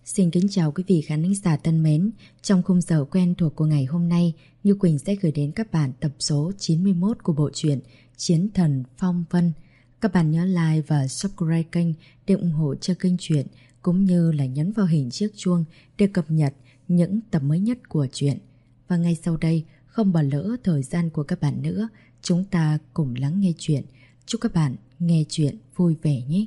Xin kính chào quý vị khán giả thân mến. Trong khung giờ quen thuộc của ngày hôm nay, Như Quỳnh sẽ gửi đến các bạn tập số 91 của bộ truyện Chiến Thần Phong Vân. Các bạn nhớ like và subscribe kênh để ủng hộ cho kênh truyện, cũng như là nhấn vào hình chiếc chuông để cập nhật những tập mới nhất của truyện. Và ngay sau đây, không bỏ lỡ thời gian của các bạn nữa, chúng ta cùng lắng nghe truyện. Chúc các bạn nghe truyện vui vẻ nhé.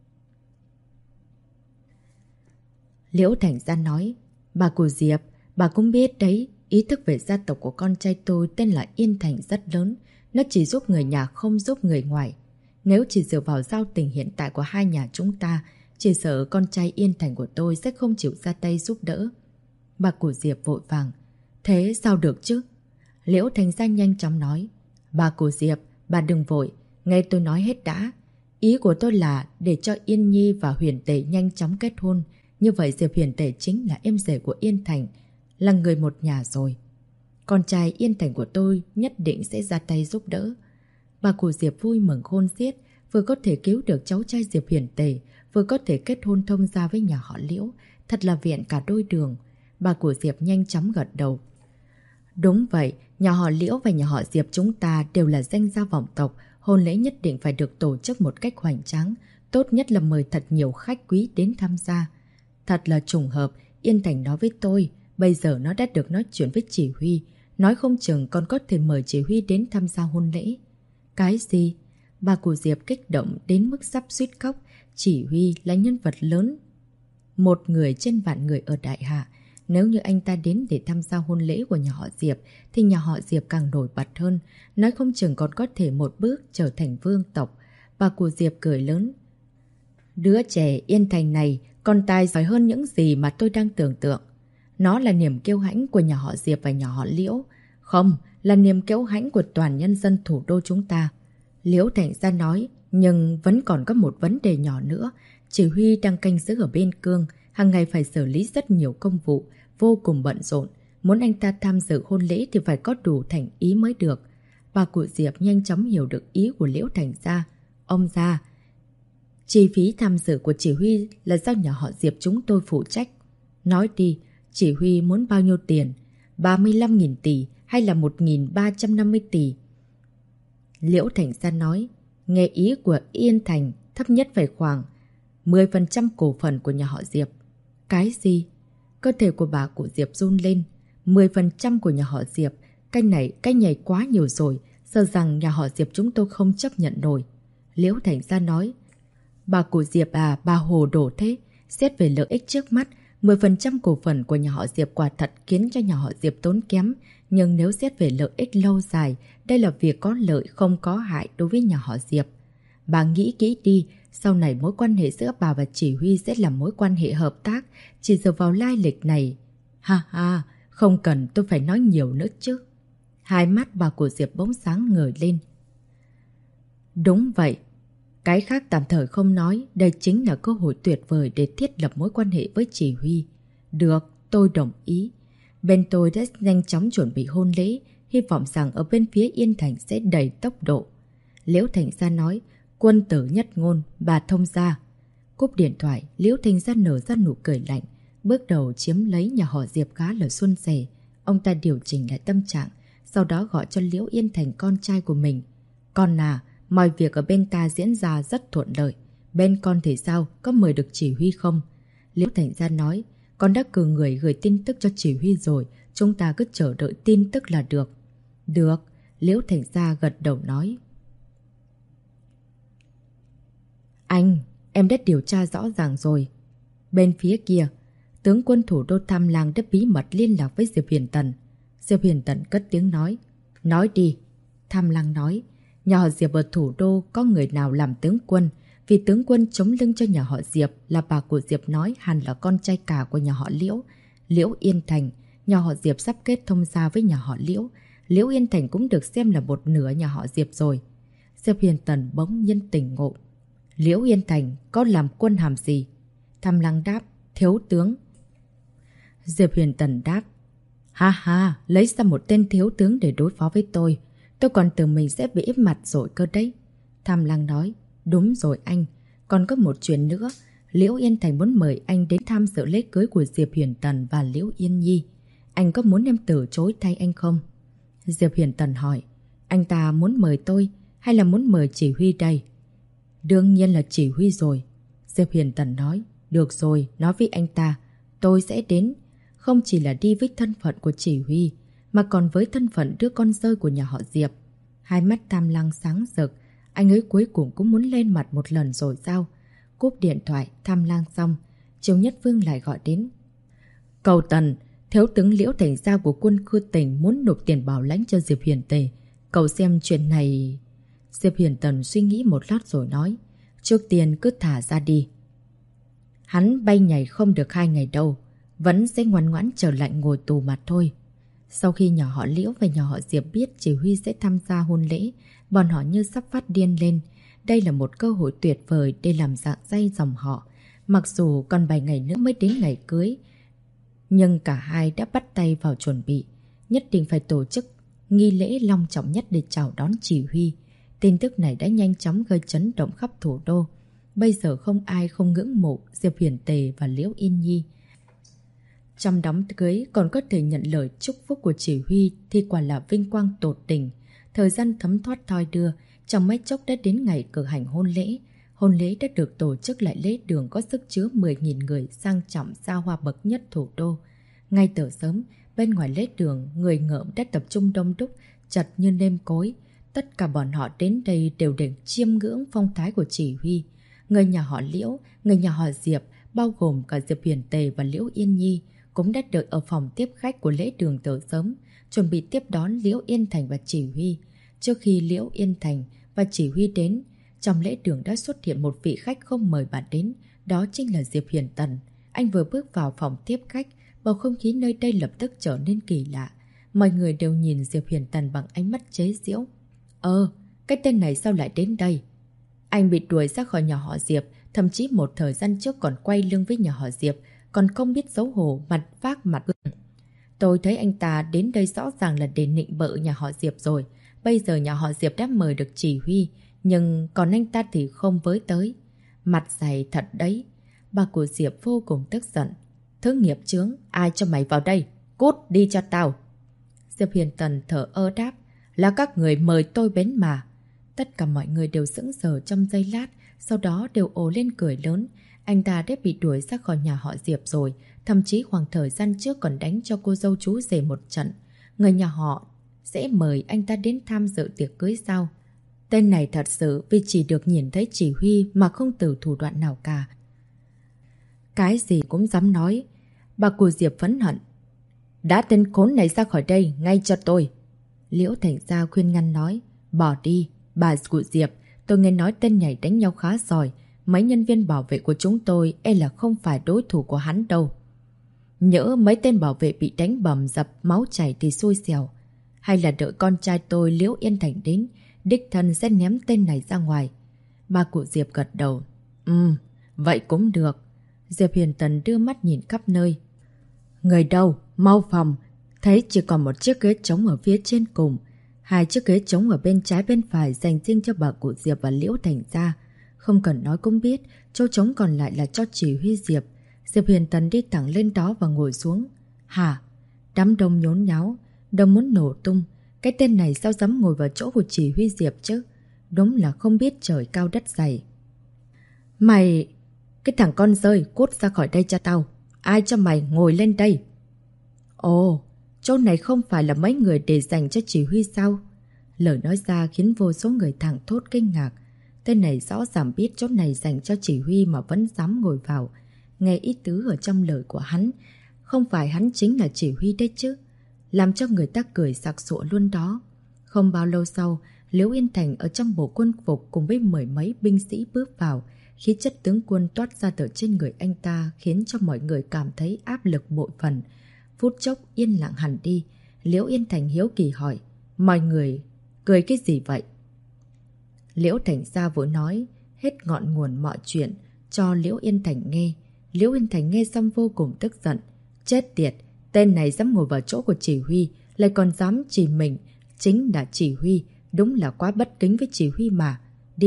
Liễu Thành Gia nói, bà của Diệp, bà cũng biết đấy, ý thức về gia tộc của con trai tôi tên là Yên Thành rất lớn. Nó chỉ giúp người nhà không giúp người ngoài. Nếu chỉ dựa vào giao tình hiện tại của hai nhà chúng ta, chỉ sợ con trai Yên Thành của tôi sẽ không chịu ra tay giúp đỡ. Bà của Diệp vội vàng, thế sao được chứ? Liễu Thành Gia nhanh chóng nói, bà của Diệp, bà đừng vội, nghe tôi nói hết đã. Ý của tôi là để cho Yên Nhi và Huyền Tề nhanh chóng kết hôn. Như vậy Diệp Huyền Tề chính là em rể của Yên Thành, là người một nhà rồi. Con trai Yên Thành của tôi nhất định sẽ ra tay giúp đỡ. Bà của Diệp vui mừng khôn xiết, vừa có thể cứu được cháu trai Diệp Huyền Tề, vừa có thể kết hôn thông gia với nhà họ Liễu. Thật là vẹn cả đôi đường. Bà của Diệp nhanh chóng gật đầu. Đúng vậy, nhà họ Liễu và nhà họ Diệp chúng ta đều là danh gia vọng tộc. Hôn lễ nhất định phải được tổ chức một cách hoành tráng. Tốt nhất là mời thật nhiều khách quý đến tham gia. Thật là trùng hợp, Yên Thành nói với tôi, bây giờ nó đã được nói chuyện với chỉ huy. Nói không chừng còn có thể mời chỉ huy đến tham gia hôn lễ. Cái gì? Bà của Diệp kích động đến mức sắp suýt khóc. Chỉ huy là nhân vật lớn, một người trên vạn người ở Đại Hạ. Nếu như anh ta đến để tham gia hôn lễ của nhà họ Diệp, thì nhà họ Diệp càng nổi bật hơn. Nói không chừng còn có thể một bước trở thành vương tộc. Bà của Diệp cười lớn. Đứa trẻ Yên Thành này còn tài giỏi hơn những gì mà tôi đang tưởng tượng. Nó là niềm kiêu hãnh của nhà họ Diệp và nhà họ Liễu. Không, là niềm kiêu hãnh của toàn nhân dân thủ đô chúng ta. Liễu Thành Gia nói, nhưng vẫn còn có một vấn đề nhỏ nữa. Chỉ huy đang canh giữ ở bên Cương, hàng ngày phải xử lý rất nhiều công vụ, vô cùng bận rộn. Muốn anh ta tham dự hôn lễ thì phải có đủ thành ý mới được. Bà cụ Diệp nhanh chóng hiểu được ý của Liễu Thành Gia. Ông Gia, chi phí tham dự của chỉ huy là do nhà họ Diệp chúng tôi phụ trách. Nói đi, chỉ huy muốn bao nhiêu tiền? 35.000 tỷ hay là 1.350 tỷ? Liễu Thành Gia nói, nghe ý của Yên Thành, thấp nhất phải khoảng 10% cổ phần của nhà họ Diệp. Cái gì? Cơ thể của bà của Diệp run lên. 10% của nhà họ Diệp, cái này quá nhiều rồi, sợ rằng nhà họ Diệp chúng tôi không chấp nhận nổi. Liễu Thành Gia nói, bà của Diệp à, bà hồ đồ thế. Xét về lợi ích trước mắt, 10% cổ phần của nhà họ Diệp quả thật khiến cho nhà họ Diệp tốn kém. Nhưng nếu xét về lợi ích lâu dài, đây là việc có lợi không có hại đối với nhà họ Diệp. Bà nghĩ kỹ đi, sau này mối quan hệ giữa bà và chỉ huy sẽ là mối quan hệ hợp tác, chỉ dựa vào lai lịch này. Ha ha, không cần tôi phải nói nhiều nữa chứ. Hai mắt bà của Diệp bỗng sáng ngời lên. Đúng vậy. Cái khác tạm thời không nói, đây chính là cơ hội tuyệt vời để thiết lập mối quan hệ với chỉ huy. Được, tôi đồng ý. Bên tôi đã nhanh chóng chuẩn bị hôn lễ, hy vọng rằng ở bên phía Yên Thành sẽ đầy tốc độ. Liễu Thành Gia nói, quân tử nhất ngôn, bà thông gia. Cúp điện thoại, Liễu Thành Gia nở ra nụ cười lạnh, bước đầu chiếm lấy nhà họ Diệp khá là suôn sẻ. Ông ta điều chỉnh lại tâm trạng, sau đó gọi cho Liễu Yên Thành con trai của mình. Con à, mọi việc ở bên ta diễn ra rất thuận lợi. Bên con thì sao? Có mời được chỉ huy không? Liễu Thành Gia nói, con đã cử người gửi tin tức cho chỉ huy rồi. Chúng ta cứ chờ đợi tin tức là được. Được, Liễu Thành Gia gật đầu nói. Anh, em đã điều tra rõ ràng rồi. Bên phía kia, tướng quân thủ đô Tham Lang đã bí mật liên lạc với Diệp Huyền Tần. Diệp Huyền Tần cất tiếng nói. Nói đi. Tham Lang nói. Nhà họ Diệp ở thủ đô có người nào làm tướng quân? Vì tướng quân chống lưng cho nhà họ Diệp là bà của Diệp nói hẳn là con trai cả của nhà họ Liễu. Liễu Yên Thành, nhà họ Diệp sắp kết thông gia với nhà họ Liễu. Liễu Yên Thành cũng được xem là một nửa nhà họ Diệp rồi. Diệp Huyền Tần bỗng nhiên tỉnh ngộ. Liễu Yên Thành có làm quân hàm gì? Tham Lang đáp, thiếu tướng. Diệp Huyền Tần đáp, ha ha, lấy ra một tên thiếu tướng để đối phó với tôi. Tôi còn tưởng mình sẽ bị ép mặt rồi cơ đấy. Tham Lang nói, đúng rồi anh. Còn có một chuyện nữa. Liễu Yên Thành muốn mời anh đến tham dự lễ cưới của Diệp Huyền Tần và Liễu Yên Nhi. Anh có muốn em từ chối thay anh không? Diệp Huyền Tần hỏi. Anh ta muốn mời tôi hay là muốn mời chỉ huy đây? Đương nhiên là chỉ huy rồi. Diệp Huyền Tần nói. Được rồi, nói với anh ta. Tôi sẽ đến. Không chỉ là đi với thân phận của chỉ huy, mà còn với thân phận đứa con rơi của nhà họ Diệp. Hai mắt Tam Lăng sáng rực. Anh ấy cuối cùng cũng muốn lên mặt một lần rồi sao? Cúp điện thoại, Tam Lang xong. Triều Nhất Vương lại gọi đến. Cầu Tần, thiếu tướng Liễu Thành Gia của quân khu tỉnh muốn nộp tiền bảo lãnh cho Diệp Huyền Tề. Cậu xem chuyện này... Diệp Huyền Tần suy nghĩ một lát rồi nói. Trước tiên cứ thả ra đi. Hắn bay nhảy không được 2 ngày đâu. Vẫn sẽ ngoan ngoãn trở lại ngồi tù mà thôi. Sau khi nhà họ Liễu và nhà họ Diệp biết chỉ huy sẽ tham gia hôn lễ, bọn họ như sắp phát điên lên. Đây là một cơ hội tuyệt vời để làm rạng rây dòng họ. Mặc dù còn 7 ngày nữa mới đến ngày cưới, nhưng cả hai đã bắt tay vào chuẩn bị. Nhất định phải tổ chức nghi lễ long trọng nhất để chào đón chỉ huy. Tin tức này đã nhanh chóng gây chấn động khắp thủ đô. Bây giờ không ai không ngưỡng mộ Diệp Huyền Tề và Liễu Yên Nhi. Trong đám cưới còn có thể nhận lời chúc phúc của chỉ huy thì quả là vinh quang tột đỉnh. Thời gian thấm thoát thoi đưa, trong mấy chốc đã đến ngày cử hành hôn lễ. Hôn lễ đã được tổ chức lại lễ đường có sức chứa 10.000 người sang trọng xa hoa bậc nhất thủ đô. Ngay từ sớm, bên ngoài lễ đường, người ngợm đã tập trung đông đúc, chật như nêm cối. Tất cả bọn họ đến đây đều để chiêm ngưỡng phong thái của chỉ huy. Người nhà họ Liễu, người nhà họ Diệp, bao gồm cả Diệp Huyền Tề và Liễu Yên Nhi, cũng đã đợi ở phòng tiếp khách của lễ đường từ sớm, chuẩn bị tiếp đón Liễu Yên Thành và chỉ huy. Trước khi Liễu Yên Thành và chỉ huy đến, trong lễ đường đã xuất hiện một vị khách không mời bà đến, đó chính là Diệp Huyền Tần. Anh vừa bước vào phòng tiếp khách, bầu không khí nơi đây lập tức trở nên kỳ lạ. Mọi người đều nhìn Diệp Huyền Tần bằng ánh mắt chế giễu. Cái tên này sao lại đến đây? Anh bị đuổi ra khỏi nhà họ Diệp, thậm chí một thời gian trước còn quay lưng với nhà họ Diệp, còn không biết xấu hổ, mặt vác mặt ưng. Tôi thấy anh ta đến đây rõ ràng là để nịnh bợ nhà họ Diệp rồi. Bây giờ nhà họ Diệp đã mời được chỉ huy, nhưng còn anh ta thì không với tới. Mặt dày thật đấy. Bà của Diệp vô cùng tức giận. Thứ nghiệp chướng, ai cho mày vào đây? Cút đi cho tao. Diệp Huyền Tần thở ơ đáp. Là các người mời tôi đến mà. Tất cả mọi người đều sững sờ trong giây lát, sau đó đều ồ lên cười lớn. Anh ta đã bị đuổi ra khỏi nhà họ Diệp rồi, thậm chí khoảng thời gian trước còn đánh cho cô dâu chú rể một trận. Người nhà họ sẽ mời anh ta đến tham dự tiệc cưới sao? Tên này thật sự vì chỉ được nhìn thấy chỉ huy mà không từ thủ đoạn nào cả. Cái gì cũng dám nói. Bà cụ Diệp phẫn hận. Đã tên khốn này ra khỏi đây ngay cho tôi. Liễu Thành Gia khuyên ngăn nói. Bỏ đi, bà cụ Diệp, tôi nghe nói tên nhảy đánh nhau khá giỏi. Mấy nhân viên bảo vệ của chúng tôi e là không phải đối thủ của hắn đâu. Nhỡ mấy tên bảo vệ bị đánh bầm dập máu chảy thì xui xẻo. Hay là đợi con trai tôi Liễu Yên Thành đến, đích thân sẽ ném tên này ra ngoài. Bà cụ Diệp gật đầu. Vậy cũng được. Diệp Huyền Tần đưa mắt nhìn khắp nơi. Người đâu? Mau phòng. Thấy chỉ còn một chiếc ghế trống ở phía trên cùng. 2 chiếc ghế trống ở bên trái bên phải dành riêng cho bà cụ Diệp và Liễu Thành Gia. Không cần nói cũng biết, chỗ trống còn lại là cho chỉ huy Diệp. Diệp Huyền Tần đi thẳng lên đó và ngồi xuống. Hả? Đám đông nhốn nháo, đông muốn nổ tung. Cái tên này sao dám ngồi vào chỗ của chỉ huy Diệp chứ? Đúng là không biết trời cao đất dày. Mày... Cái thằng con rơi, cút ra khỏi đây cho tao. Ai cho mày ngồi lên đây? Ồ, chỗ này không phải là mấy người để dành cho chỉ huy sao? Lời nói ra khiến vô số người thẳng thốt kinh ngạc. Tên này rõ ràng biết chỗ này dành cho chỉ huy mà vẫn dám ngồi vào. Nghe ý tứ ở trong lời của hắn, không phải hắn chính là chỉ huy đấy chứ. Làm cho người ta cười sặc sụa luôn đó. Không bao lâu sau, Liễu Yên Thành ở trong bộ quân phục cùng với 10 mấy binh sĩ bước vào. Khí chất tướng quân toát ra từ trên người anh ta khiến cho mọi người cảm thấy áp lực bội phần. Phút chốc yên lặng hẳn đi. Liễu Yên Thành hiếu kỳ hỏi. Mọi người cười cái gì vậy? Liễu Thành Gia vội nói hết ngọn nguồn mọi chuyện cho Liễu Yên Thành nghe. Liễu Yên Thành nghe xong vô cùng tức giận. Chết tiệt, tên này dám ngồi vào chỗ của chỉ huy, lại còn dám chỉ mình chính là chỉ huy, đúng là quá bất kính với chỉ huy mà. Đi,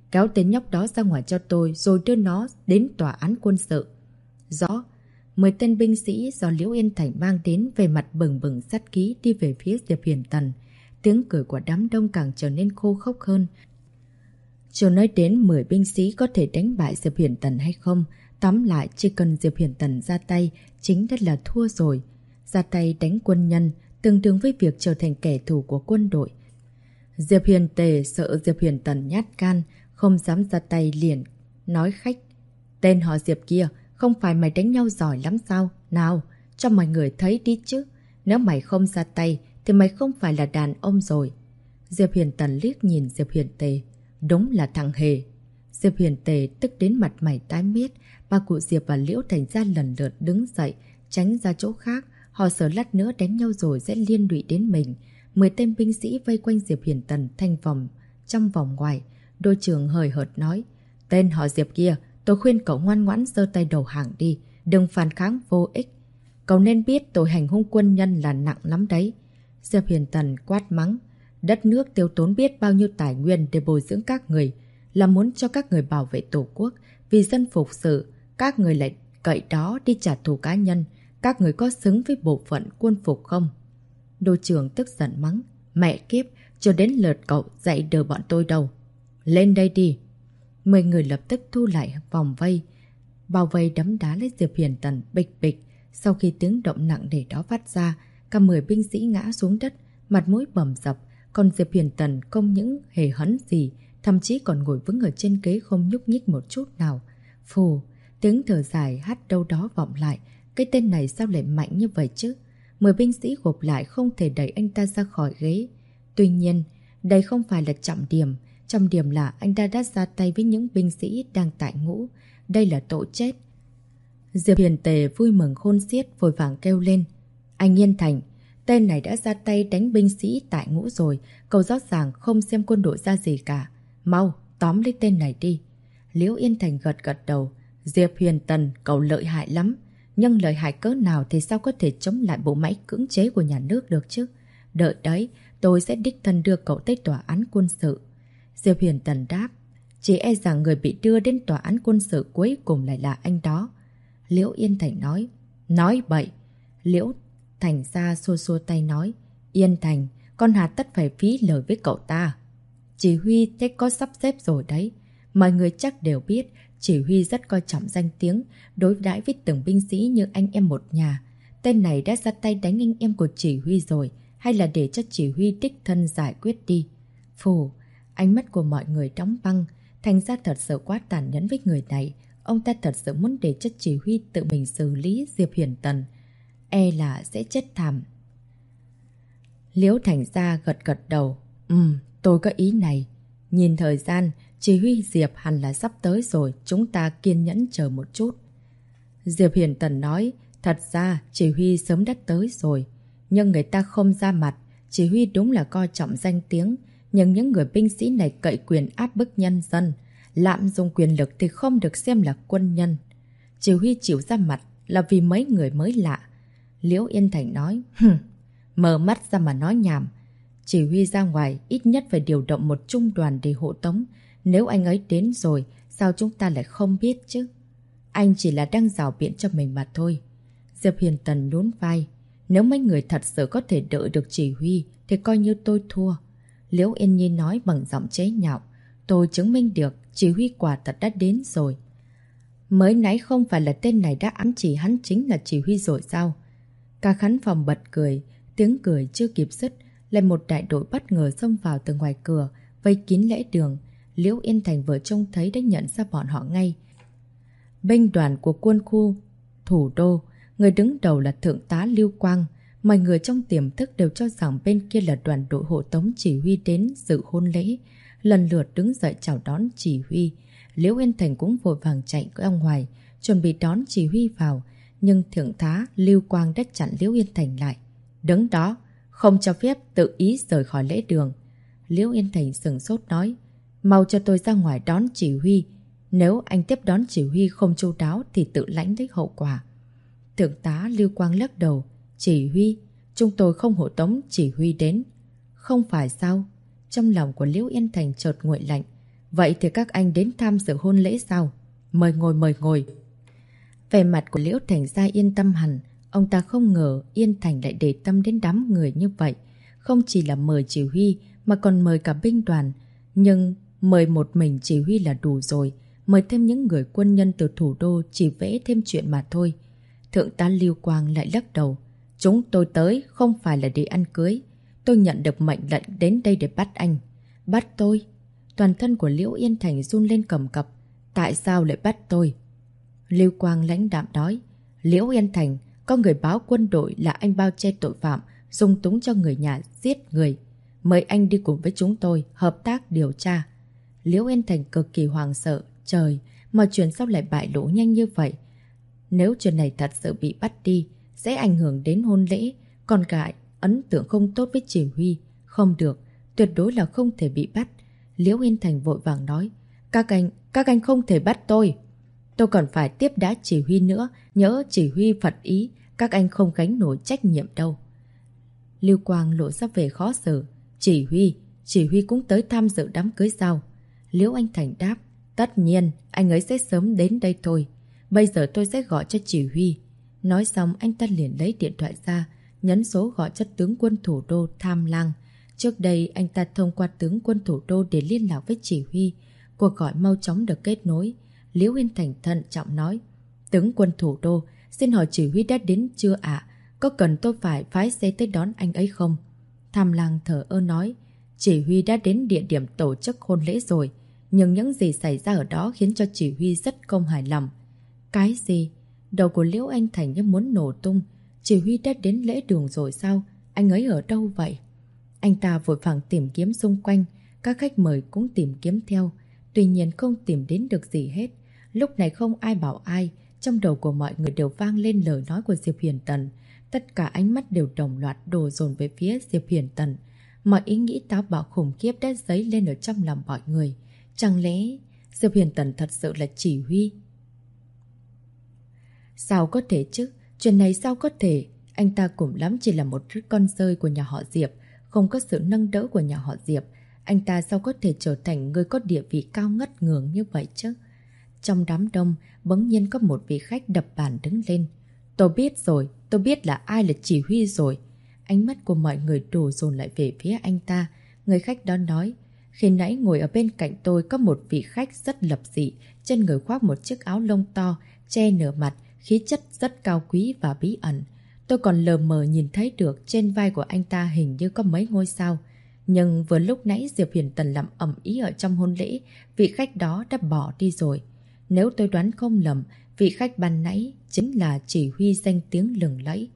kéo tên nhóc đó ra ngoài cho tôi rồi đưa nó đến tòa án quân sự. Rõ. 10 tên binh sĩ do Liễu Yên Thành mang đến về mặt bừng bừng sát khí đi về phía Diệp Hiền Tần. Tiếng cười của đám đông càng trở nên khô khốc hơn. Chưa nói đến 10 binh sĩ có thể đánh bại Diệp Hiền Tần hay không. Tóm lại, chỉ cần Diệp Hiền Tần ra tay, chính đã là thua rồi. Ra tay đánh quân nhân, tương đương với việc trở thành kẻ thù của quân đội. Diệp Hiền Tề sợ Diệp Hiền Tần nhát gan, không dám ra tay liền. Nói khách, tên họ Diệp kia, không phải mày đánh nhau giỏi lắm sao? Nào, cho mọi người thấy đi chứ. Nếu mày không ra tay, thì mày không phải là đàn ông rồi. Diệp Hiền Tần liếc nhìn Diệp Hiền Tề. Đúng là thằng hề. Diệp Hiền Tề tức đến mặt mày tái mét. Ba cụ Diệp và Liễu Thành Gia lần lượt đứng dậy, tránh ra chỗ khác. Họ sợ lát nữa đánh nhau rồi sẽ liên lụy đến mình. 10 tên binh sĩ vây quanh Diệp Hiền Tần thành vòng, trong vòng ngoài. Đội trưởng hời hợt nói, tên họ Diệp kia, tôi khuyên cậu ngoan ngoãn giơ tay đầu hàng đi, đừng phản kháng vô ích. Cậu nên biết tội hành hung quân nhân là nặng lắm đấy. Diệp Hiền Tần quát mắng, đất nước tiêu tốn biết bao nhiêu tài nguyên để bồi dưỡng các người, là muốn cho các người bảo vệ tổ quốc, vì dân phục sự, các người lại cậy đó đi trả thù cá nhân. Các người có xứng với bộ phận quân phục không? Đội trưởng tức giận mắng, mẹ kiếp, chưa đến lượt cậu dạy đời bọn tôi đâu. Lên đây đi. 10 người lập tức thu lại vòng vây, bao vây đấm đá lấy Diệp Hiền Tần bịch bịch. Sau khi tiếng động nặng nề đó phát ra, cả 10 binh sĩ ngã xuống đất, mặt mũi bầm dập. Còn Diệp Hiền Tần không những hề hấn gì, thậm chí còn ngồi vững ở trên ghế không nhúc nhích một chút nào. Phù, tiếng thở dài hát đâu đó vọng lại. Cái tên này sao lại mạnh như vậy chứ? 10 binh sĩ gộp lại không thể đẩy anh ta ra khỏi ghế. Tuy nhiên, đây không phải là trọng điểm. Trọng điểm là anh ta đã ra tay với những binh sĩ đang tại ngũ. Đây là tội chết. Diệp Hiền Tề vui mừng khôn xiết, vội vàng kêu lên. Anh Yên Thành, tên này đã ra tay đánh binh sĩ tại ngũ rồi. Cậu rõ ràng không xem quân đội ra gì cả. Mau, tóm lấy tên này đi. Liễu Yên Thành gật gật đầu. Diệp Hiền Tần, cậu lợi hại lắm. Nhưng lợi hại cỡ nào thì sao có thể chống lại bộ máy cưỡng chế của nhà nước được chứ? Đợi đấy, tôi sẽ đích thân đưa cậu tới tòa án quân sự. Diệp Hiền Tần đáp, chỉ e rằng người bị đưa đến tòa án quân sự cuối cùng lại là anh đó. Liễu Yên Thành nói bậy. Liễu Thành ra xua xua tay nói, Yên Thành, con hà tất phải phí lời với cậu ta. Chỉ huy thế có sắp xếp rồi đấy. Mọi người chắc đều biết, chỉ huy rất coi trọng danh tiếng, đối đãi với từng binh sĩ như anh em một nhà. Tên này đã ra tay đánh anh em của chỉ huy rồi, hay là để cho chỉ huy đích thân giải quyết đi. Phù, ánh mắt của mọi người đóng băng. Thành ra thật sự quá tàn nhẫn với người này. Ông ta thật sự muốn để cho chỉ huy tự mình xử lý Diệp Hiền Tần. E là sẽ chết thảm. Liễu Thành Gia gật gật đầu. Tôi có ý này. Nhìn thời gian, chỉ huy Diệp hẳn là sắp tới rồi, chúng ta kiên nhẫn chờ một chút. Diệp Hiền Tần nói, thật ra chỉ huy sớm đã tới rồi. Nhưng người ta không ra mặt, chỉ huy đúng là coi trọng danh tiếng. Nhưng những người binh sĩ này cậy quyền áp bức nhân dân. Lạm dụng quyền lực thì không được xem là quân nhân. Chỉ huy chịu ra mặt là vì mấy người mới lạ. Liễu Yên Thành nói, mở mắt ra mà nói nhảm. Chỉ huy ra ngoài ít nhất phải điều động một trung đoàn để hộ tống. Nếu anh ấy đến rồi, sao chúng ta lại không biết chứ? Anh chỉ là đang rào biện cho mình mà thôi. Diệp Hiền Tần nhún vai. Nếu mấy người thật sự có thể đỡ được chỉ huy, thì coi như tôi thua. Liễu Yên Nhi nói bằng giọng chế nhạo. Tôi chứng minh được, chỉ huy quả thật đã đến rồi. Mới nãy không phải là tên này đã ám chỉ hắn chính là chỉ huy rồi sao? Cả khán phòng bật cười, tiếng cười chưa kịp dứt, lại một đại đội bất ngờ xông vào từ ngoài cửa, vây kín lễ đường. Liễu Yên Thành vừa trông thấy đã nhận ra bọn họ ngay. Binh đoàn của quân khu thủ đô, người đứng đầu là Thượng tá Lưu Quang. Mọi người trong tiềm thức đều cho rằng bên kia là đoàn đội hộ tống chỉ huy đến dự hôn lễ. Lần lượt đứng dậy chào đón chỉ huy. Liễu Yên Thành cũng vội vàng chạy ra ngoài, chuẩn bị đón chỉ huy vào. Nhưng Thượng tá Lưu Quang đã chặn Liễu Yên Thành lại. Đứng đó, không cho phép tự ý rời khỏi lễ đường. Liễu Yên Thành sửng sốt nói, mau cho tôi ra ngoài đón chỉ huy. Nếu anh tiếp đón chỉ huy không chu đáo thì tự lãnh lấy hậu quả. Thượng tá Lưu Quang lắc đầu, chỉ huy, chúng tôi không hộ tống chỉ huy đến. Không phải sao? Trong lòng của Liễu Yên Thành chợt nguội lạnh. Vậy thì các anh đến tham dự hôn lễ sao? Mời ngồi, mời ngồi. Vẻ mặt của Liễu Thành Gia yên tâm hẳn. Ông ta không ngờ Yên Thành lại để tâm đến đám người như vậy. Không chỉ là mời chỉ huy mà còn mời cả binh đoàn. Nhưng mời một mình chỉ huy là đủ rồi. Mời thêm những người quân nhân từ thủ đô chỉ vẽ thêm chuyện mà thôi. Thượng tá Lưu Quang lại lắc đầu. Chúng tôi tới không phải là để ăn cưới. Tôi nhận được mệnh lệnh đến đây để bắt anh. Bắt tôi? Toàn thân của Liễu Yên Thành run lên cầm cập. Tại sao lại bắt tôi? Lưu Quang lãnh đạm nói. Liễu Yên Thành, có người báo quân đội là anh bao che tội phạm, dung túng cho người nhà giết người. Mời anh đi cùng với chúng tôi, hợp tác điều tra. Liễu Yên Thành cực kỳ hoàng sợ. Trời, mà chuyện sao lại bại lộ nhanh như vậy? Nếu chuyện này thật sự bị bắt đi, sẽ ảnh hưởng đến hôn lễ, còn cả ấn tượng không tốt với chỉ huy. Không được, tuyệt đối là không thể bị bắt. Liễu Yên Thành vội vàng nói. Các anh không thể bắt tôi. Tôi còn phải tiếp đãi chỉ huy nữa, nhớ chỉ huy phật ý, các anh không gánh nổi trách nhiệm đâu. Lưu Quang lộ ra vẻ khó xử. Chỉ huy cũng tới tham dự đám cưới sao? Liễu Anh Thành đáp. Tất nhiên, anh ấy sẽ sớm đến đây thôi. Bây giờ tôi sẽ gọi cho chỉ huy. Nói xong anh ta liền lấy điện thoại ra, nhấn số gọi cho tướng quân thủ đô Tham Lang. Trước đây anh ta thông qua tướng quân thủ đô để liên lạc với chỉ huy. Cuộc gọi mau chóng được kết nối. Liễu Yên Thành thận trọng nói. Tướng quân thủ đô, xin hỏi chỉ huy đã đến chưa ạ? Có cần tôi phải phái xe tới đón anh ấy không? Tham Lang thở ơ nói. Chỉ huy đã đến địa điểm tổ chức hôn lễ rồi. Nhưng những gì xảy ra ở đó khiến cho chỉ huy rất không hài lòng. Cái gì? Đầu của Liễu Anh Thành như muốn nổ tung. Chỉ huy đã đến lễ đường rồi sao? Anh ấy ở đâu vậy? Anh ta vội vàng tìm kiếm xung quanh. Các khách mời cũng tìm kiếm theo. Tuy nhiên không tìm đến được gì hết. Lúc này không ai bảo ai. Trong đầu của mọi người đều vang lên lời nói của Diệp Huyền Tần. Tất cả ánh mắt đều đồng loạt đổ dồn về phía Diệp Huyền Tần. Mọi ý nghĩ táo bạo khủng khiếp đã dấy lên ở trong lòng mọi người. Chẳng lẽ Diệp Huyền Tần thật sự là chỉ huy? Sao có thể chứ? Chuyện này sao có thể? Anh ta cùng lắm chỉ là một con rơi của nhà họ Diệp. Không có sự nâng đỡ của nhà họ Diệp. Anh ta sao có thể trở thành người có địa vị cao ngất ngường như vậy chứ? Trong đám đông, bỗng nhiên có một vị khách đập bàn đứng lên. Tôi biết rồi, tôi biết là ai là chỉ huy rồi. Ánh mắt của mọi người đổ dồn lại về phía anh ta. Người khách đó nói. Khi nãy ngồi ở bên cạnh tôi có một vị khách rất lập dị, trên người khoác một chiếc áo lông to, che nửa mặt, khí chất rất cao quý và bí ẩn. Tôi còn lờ mờ nhìn thấy được trên vai của anh ta hình như có mấy ngôi sao. Nhưng vừa lúc nãy Diệp Huyền Tần làm ầm ĩ ở trong hôn lễ, vị khách đó đã bỏ đi rồi. Nếu tôi đoán không lầm, vị khách ban nãy chính là chỉ huy danh tiếng lừng lẫy.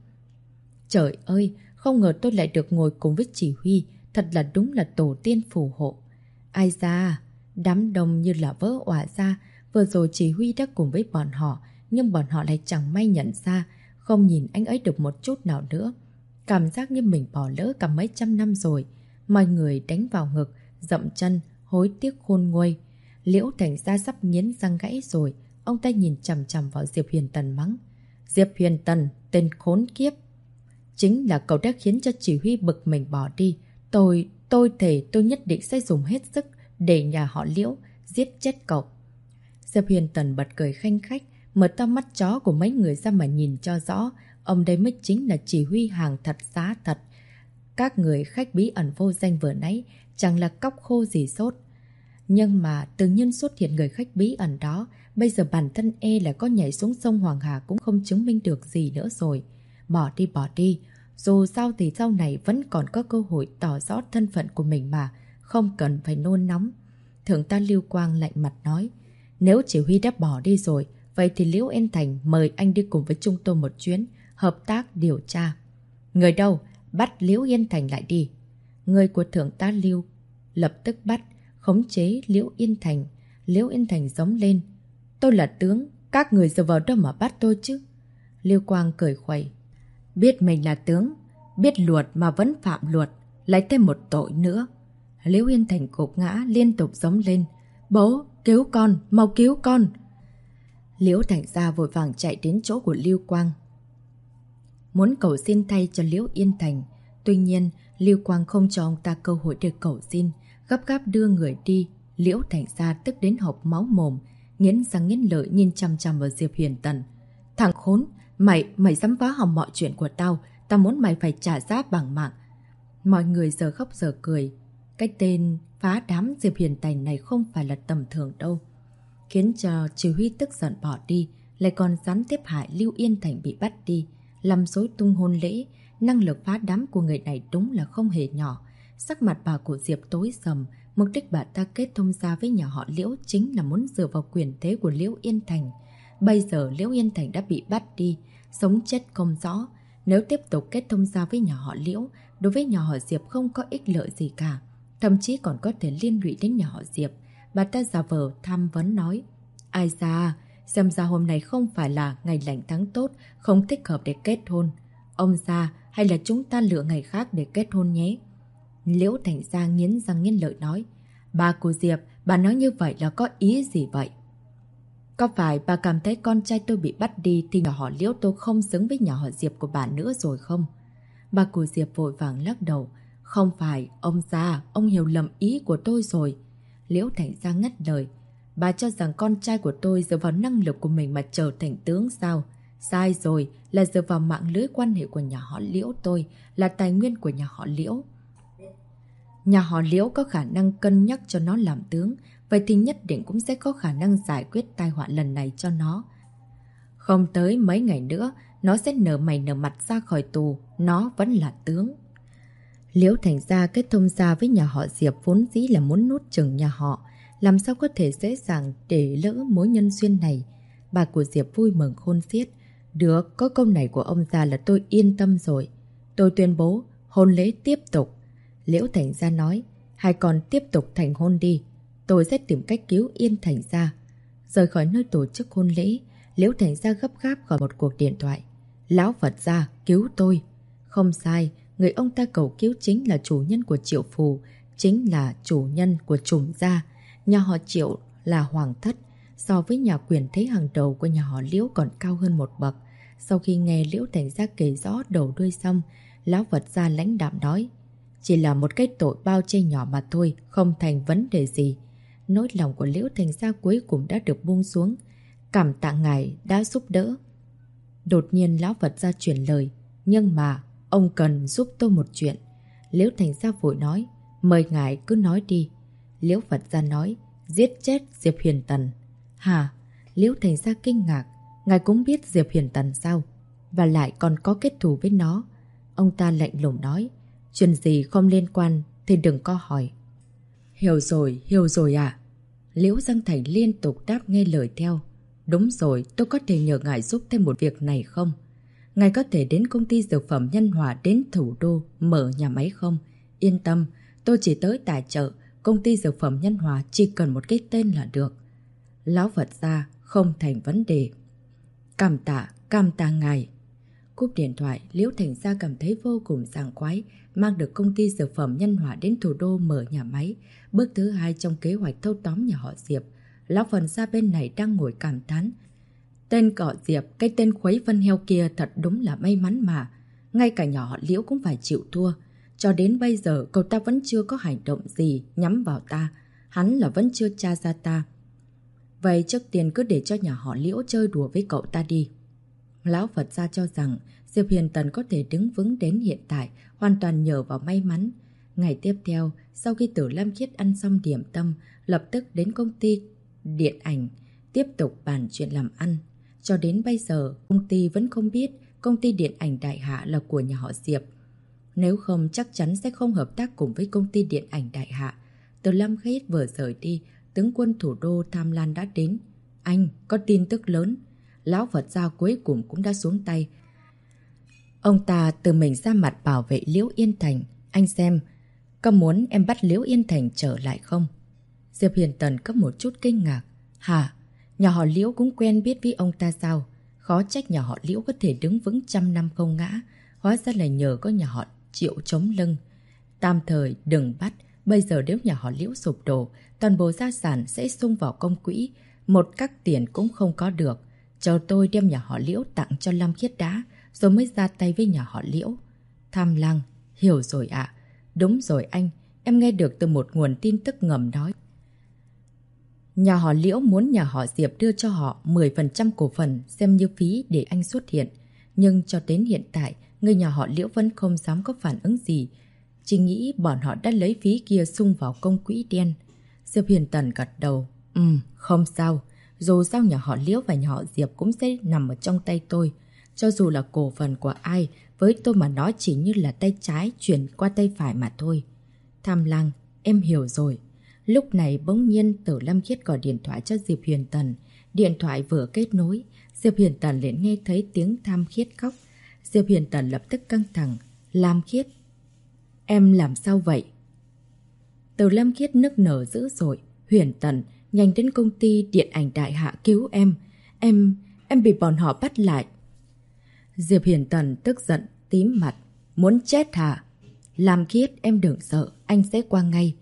Trời ơi, không ngờ tôi lại được ngồi cùng với chỉ huy, thật là đúng là tổ tiên phù hộ. Ai da, đám đông như là vỡ òa ra, vừa rồi chỉ huy đã cùng với bọn họ, nhưng bọn họ lại chẳng may nhận ra, không nhìn anh ấy được một chút nào nữa. Cảm giác như mình bỏ lỡ cả mấy trăm năm rồi. Mọi người đánh vào ngực, dậm chân, hối tiếc khôn nguôi. Liễu Thành Gia sắp nghiến răng gãy rồi, ông ta nhìn chằm chằm vào Diệp Huyền Tần mắng. Diệp Huyền Tần, tên khốn kiếp. Chính là cậu đã khiến cho chỉ huy bực mình bỏ đi. Tôi thề tôi nhất định sẽ dùng hết sức để nhà họ Liễu giết chết cậu. Diệp Huyền Tần bật cười khanh khách, mở to mắt chó của mấy người ra mà nhìn cho rõ. Ông đây mới chính là chỉ huy hàng thật giá thật. Các người khách bí ẩn vô danh vừa nãy chẳng là cóc khô gì sốt. Nhưng mà tự nhiên xuất hiện người khách bí ẩn đó, bây giờ bản thân là có nhảy xuống sông Hoàng Hà cũng không chứng minh được gì nữa rồi. Bỏ đi. Dù sao thì sau này vẫn còn có cơ hội tỏ rõ thân phận của mình mà, không cần phải nôn nóng. Thượng tá Lưu Quang lạnh mặt nói. Nếu chỉ huy đã bỏ đi rồi, vậy thì Liễu Yên Thành mời anh đi cùng với chúng tôi một chuyến, hợp tác điều tra. Người đâu? Bắt Liễu Yên Thành lại đi. Người của Thượng tá Lưu lập tức bắt, khống chế Liễu Yên Thành. Liễu Yên Thành giống lên. Tôi là tướng, các người giờ vào đâu mà bắt tôi chứ? Lưu Quang cười khuẩy. Biết mình là tướng, biết luật mà vẫn phạm luật, lại thêm một tội nữa. Liễu Yên Thành gục ngã liên tục giống lên. Bố, cứu con, mau cứu con. Liễu Thành Gia vội vàng chạy đến chỗ của Lưu Quang, muốn cầu xin thay cho Liễu Yên Thành. Tuy nhiên, Lưu Quang không cho ông ta cơ hội để cầu xin, gấp gáp đưa người đi. Liễu Thành Gia tức đến hộc máu mồm, nghiến răng nghiến lợi nhìn chằm chằm vào Diệp Huyền Tần. Thằng khốn, mày dám phá hỏng mọi chuyện của tao, tao muốn mày phải trả giá bằng mạng. Mọi người giờ khóc giờ cười. Cái tên phá đám Diệp Huyền Tần này không phải là tầm thường đâu. Khiến cho chỉ huy tức giận bỏ đi, lại còn gián tiếp hại Lưu Yên Thành bị bắt đi, làm rối tung hôn lễ. Năng lực phá đám của người này đúng là không hề nhỏ. Sắc mặt bà của Diệp tối sầm, mục đích bà ta kết thông gia với nhà họ Liễu chính là muốn dựa vào quyền thế của Liễu Yên Thành. Bây giờ Liễu Yên Thành đã bị bắt đi, sống chết không rõ. Nếu tiếp tục kết thông gia với nhà họ Liễu, đối với nhà họ Diệp không có ích lợi gì cả, thậm chí còn có thể liên lụy đến nhà họ Diệp. Bà ta giả vờ tham vấn nói: ai da, xem ra hôm nay không phải là ngày lành tháng tốt, không thích hợp để kết hôn. Ông già, hay là chúng ta lựa ngày khác để kết hôn nhé. Liễu Thành Gia nghiến răng nghiến lợi nói: bà của Diệp, bà nói như vậy là có ý gì vậy? Có phải bà cảm thấy con trai tôi bị bắt đi thì nhà họ Liễu tôi không xứng với nhà họ Diệp của bà nữa rồi không? Bà của Diệp vội vàng lắc đầu: không phải, ông già, ông hiểu lầm ý của tôi rồi. Liễu Thành Gia ngắt lời: bà cho rằng con trai của tôi dựa vào năng lực của mình mà trở thành tướng sao? Sai rồi, là dựa vào mạng lưới quan hệ của nhà họ Liễu tôi, là tài nguyên của nhà họ Liễu. Nhà họ Liễu có khả năng cân nhắc cho nó làm tướng, vậy thì nhất định cũng sẽ có khả năng giải quyết tai họa lần này cho nó. Không tới mấy ngày nữa, nó sẽ nở mày nở mặt ra khỏi tù, nó vẫn là tướng. Liễu Thành Gia kết thông gia với nhà họ Diệp vốn dĩ là muốn nuốt chửng nhà họ, làm sao có thể dễ dàng để lỡ mối nhân duyên này. Bà của Diệp vui mừng khôn xiết: được, có câu này của ông già là tôi yên tâm rồi. Tôi tuyên bố hôn lễ tiếp tục. Liễu Thành Gia nói: hai con tiếp tục thành hôn đi, tôi sẽ tìm cách cứu Yên Thành Gia. Rời khỏi nơi tổ chức hôn lễ, Liễu Thành Gia gấp gáp gọi một cuộc điện thoại: lão Phật gia, cứu tôi. Không sai, người ông ta cầu cứu chính là chủ nhân của Triệu Phù, chính là chủ nhân của Trùm gia. Nhà họ Triệu là hoàng thất, so với nhà quyền thế hàng đầu của nhà họ Liễu còn cao hơn một bậc. Sau khi nghe Liễu Thành Gia kể rõ đầu đuôi xong, lão Phật gia lãnh đạm nói: chỉ là một cái tội bao che nhỏ mà thôi, không thành vấn đề gì. Nỗi lòng của Liễu Thành Gia cuối cùng đã được buông xuống. Cảm tạ ngài đã giúp đỡ. Đột nhiên lão Phật gia chuyển lời: nhưng mà ông cần giúp tôi một chuyện. Liễu Thành Gia vội nói: mời ngài cứ nói đi. Liễu Phật gia nói: giết chết Diệp Huyền Tần. Hả? Liễu Thành Gia kinh ngạc: ngài cũng biết Diệp Huyền Tần sao? Và lại còn có kết thù với nó. Ông ta lạnh lùng nói: chuyện gì không liên quan thì đừng có hỏi. Hiểu rồi à? Liễu Giang Thành liên tục đáp nghe lời theo. Đúng rồi, tôi có thể nhờ ngài giúp thêm một việc này không? Ngài có thể đến công ty dược phẩm Nhân Hòa đến thủ đô mở nhà máy không? Yên tâm, tôi chỉ tới tài trợ. Công ty dược phẩm Nhân Hòa chỉ cần một cái tên là được. Lão Phật gia: không thành vấn đề. Cảm tạ ngài. Cúp điện thoại, Liễu Thành Gia cảm thấy vô cùng sảng khoái, mang được công ty dược phẩm Nhân Hòa đến thủ đô mở nhà máy. Bước thứ 2 trong kế hoạch thâu tóm nhà họ Diệp. Lão Phần Gia bên này đang ngồi cảm thán: tên cọ Diệp, cái tên khuấy phân heo kia thật đúng là may mắn mà. Ngay cả nhà họ Liễu cũng phải chịu thua. Cho đến bây giờ cậu ta vẫn chưa có hành động gì nhắm vào ta. Hắn là vẫn chưa tra ra ta. Vậy trước tiên cứ để cho nhà họ Liễu chơi đùa với cậu ta đi. Lão Phật gia cho rằng Diệp Huyền Tần có thể đứng vững đến hiện tại hoàn toàn nhờ vào may mắn. Ngày tiếp theo, sau khi Tử Lam Khiết ăn xong điểm tâm, lập tức đến công ty điện ảnh, tiếp tục bàn chuyện làm ăn. Cho đến bây giờ, công ty vẫn không biết công ty điện ảnh Đại Hạ là của nhà họ Diệp. Nếu không chắc chắn sẽ không hợp tác cùng với công ty điện ảnh Đại Hạ. Tử Lam Khiết vừa rời đi, tướng quân thủ đô Tham Lan đã đến. Anh, có tin tức lớn. Lão Phật gia cuối cùng cũng đã xuống tay. Ông ta tự mình ra mặt bảo vệ Liễu Yên Thành. Anh xem, có muốn em bắt Liễu Yên Thành trở lại không? Diệp Huyền Tần có một chút kinh ngạc. Hả? Nhà họ Liễu cũng quen biết với ông ta sao? Khó trách nhà họ Liễu có thể đứng vững trăm năm không ngã. Hóa ra là nhờ có nhà họ Triệu chống lưng. Tạm thời đừng bắt. Bây giờ nếu nhà họ Liễu sụp đổ, toàn bộ gia sản sẽ xung vào công quỹ. Một các tiền cũng không có được. Chờ tôi đem nhà họ Liễu tặng cho Lam Khiết đã, rồi mới ra tay với nhà họ Liễu. Tham Lang: hiểu rồi ạ. Đúng rồi anh, em nghe được từ một nguồn tin tức ngầm nói. Nhà họ Liễu muốn nhà họ Diệp đưa cho họ 10% cổ phần xem như phí để anh xuất hiện. Nhưng cho đến hiện tại, người nhà họ Liễu vẫn không dám có phản ứng gì. Chỉ nghĩ bọn họ đã lấy phí kia sung vào công quỹ đen. Diệp Huyền Tần gật đầu. Không sao. Dù sao nhà họ Liễu và nhà họ Diệp cũng sẽ nằm ở trong tay tôi. Cho dù là cổ phần của ai, với tôi mà nói chỉ như là tay trái chuyển qua tay phải mà thôi. Tham Lang, em hiểu rồi. Lúc này bỗng nhiên Tử Lâm Khiết gọi điện thoại cho Diệp Huyền Tần. Điện thoại vừa kết nối, Diệp Huyền Tần liền nghe thấy tiếng Tham Khiết khóc. Diệp Huyền Tần lập tức căng thẳng. Lam Khiết, em làm sao vậy? Tử Lâm Khiết nức nở dữ dội. Huyền Tần, nhanh đến công ty điện ảnh Đại Hạ cứu em. Em bị bọn họ bắt lại. Diệp Huyền Tần tức giận, tím mặt. Muốn chết hả? Lam Khiết, em đừng sợ, anh sẽ qua ngay.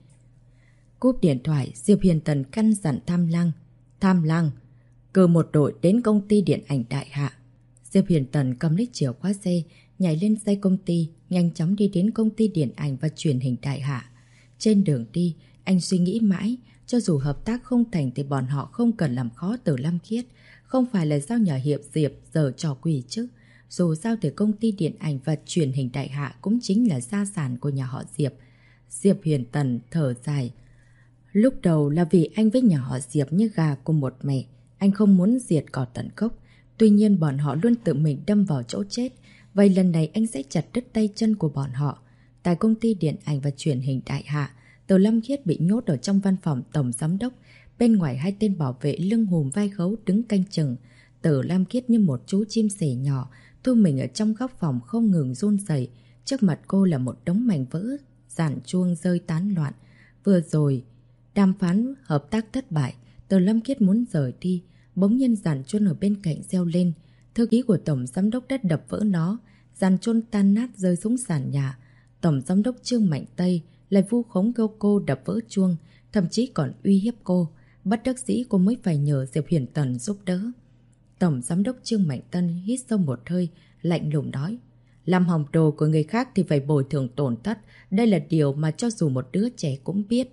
Cúp điện thoại, Diệp Huyền Tần căn dặn Tham Lang. Tham Lang, cử một đội đến công ty điện ảnh Đại Hạ. Diệp Huyền Tần cầm lấy chìa khóa xe, nhảy lên xe công ty, nhanh chóng đi đến công ty điện ảnh và truyền hình Đại Hạ. Trên đường đi, anh suy nghĩ mãi, cho dù hợp tác không thành thì bọn họ không cần làm khó Tử Lâm Khiết. Không phải là sao nhà Hiệp Diệp giờ trò quỷ chứ. Dù sao thì công ty điện ảnh và truyền hình Đại Hạ cũng chính là gia sản của nhà họ Diệp. Diệp Huyền Tần thở dài. Lúc đầu là vì anh với nhà họ Diệp như gà cùng một mẹ. Anh không muốn diệt cỏ tận gốc. Tuy nhiên bọn họ luôn tự mình đâm vào chỗ chết. Vậy lần này anh sẽ chặt đứt tay chân của bọn họ. Tại công ty điện ảnh và truyền hình Đại Hạ, Tử Lâm Khiết bị nhốt ở trong văn phòng tổng giám đốc. Bên ngoài hai tên bảo vệ lưng hùm vai gấu đứng canh chừng. Tử Lâm Khiết như một chú chim sẻ nhỏ, thu mình ở trong góc phòng không ngừng run rẩy. Trước mặt cô là một đống mảnh vỡ, giản chuông rơi tán loạn. Vừa rồi, đàm phán hợp tác thất bại, Tử Lâm Khiết muốn rời đi. Bỗng nhiên giản chuông ở bên cạnh reo lên. Thư ký của tổng giám đốc đã đập vỡ nó. Giàn chuông tan nát rơi xuống sàn nhà. Tổng giám đốc Trương Mạnh Tây lại vu khống cô đập vỡ chuông, thậm chí còn uy hiếp cô. Bất đắc dĩ cô mới phải nhờ Diệp Huyền Tần giúp đỡ. Tổng giám đốc Trương Mạnh Tân hít sâu một hơi, lạnh lùng nói. Làm hỏng đồ của người khác thì phải bồi thường tổn thất. Đây là điều mà cho dù một đứa trẻ cũng biết.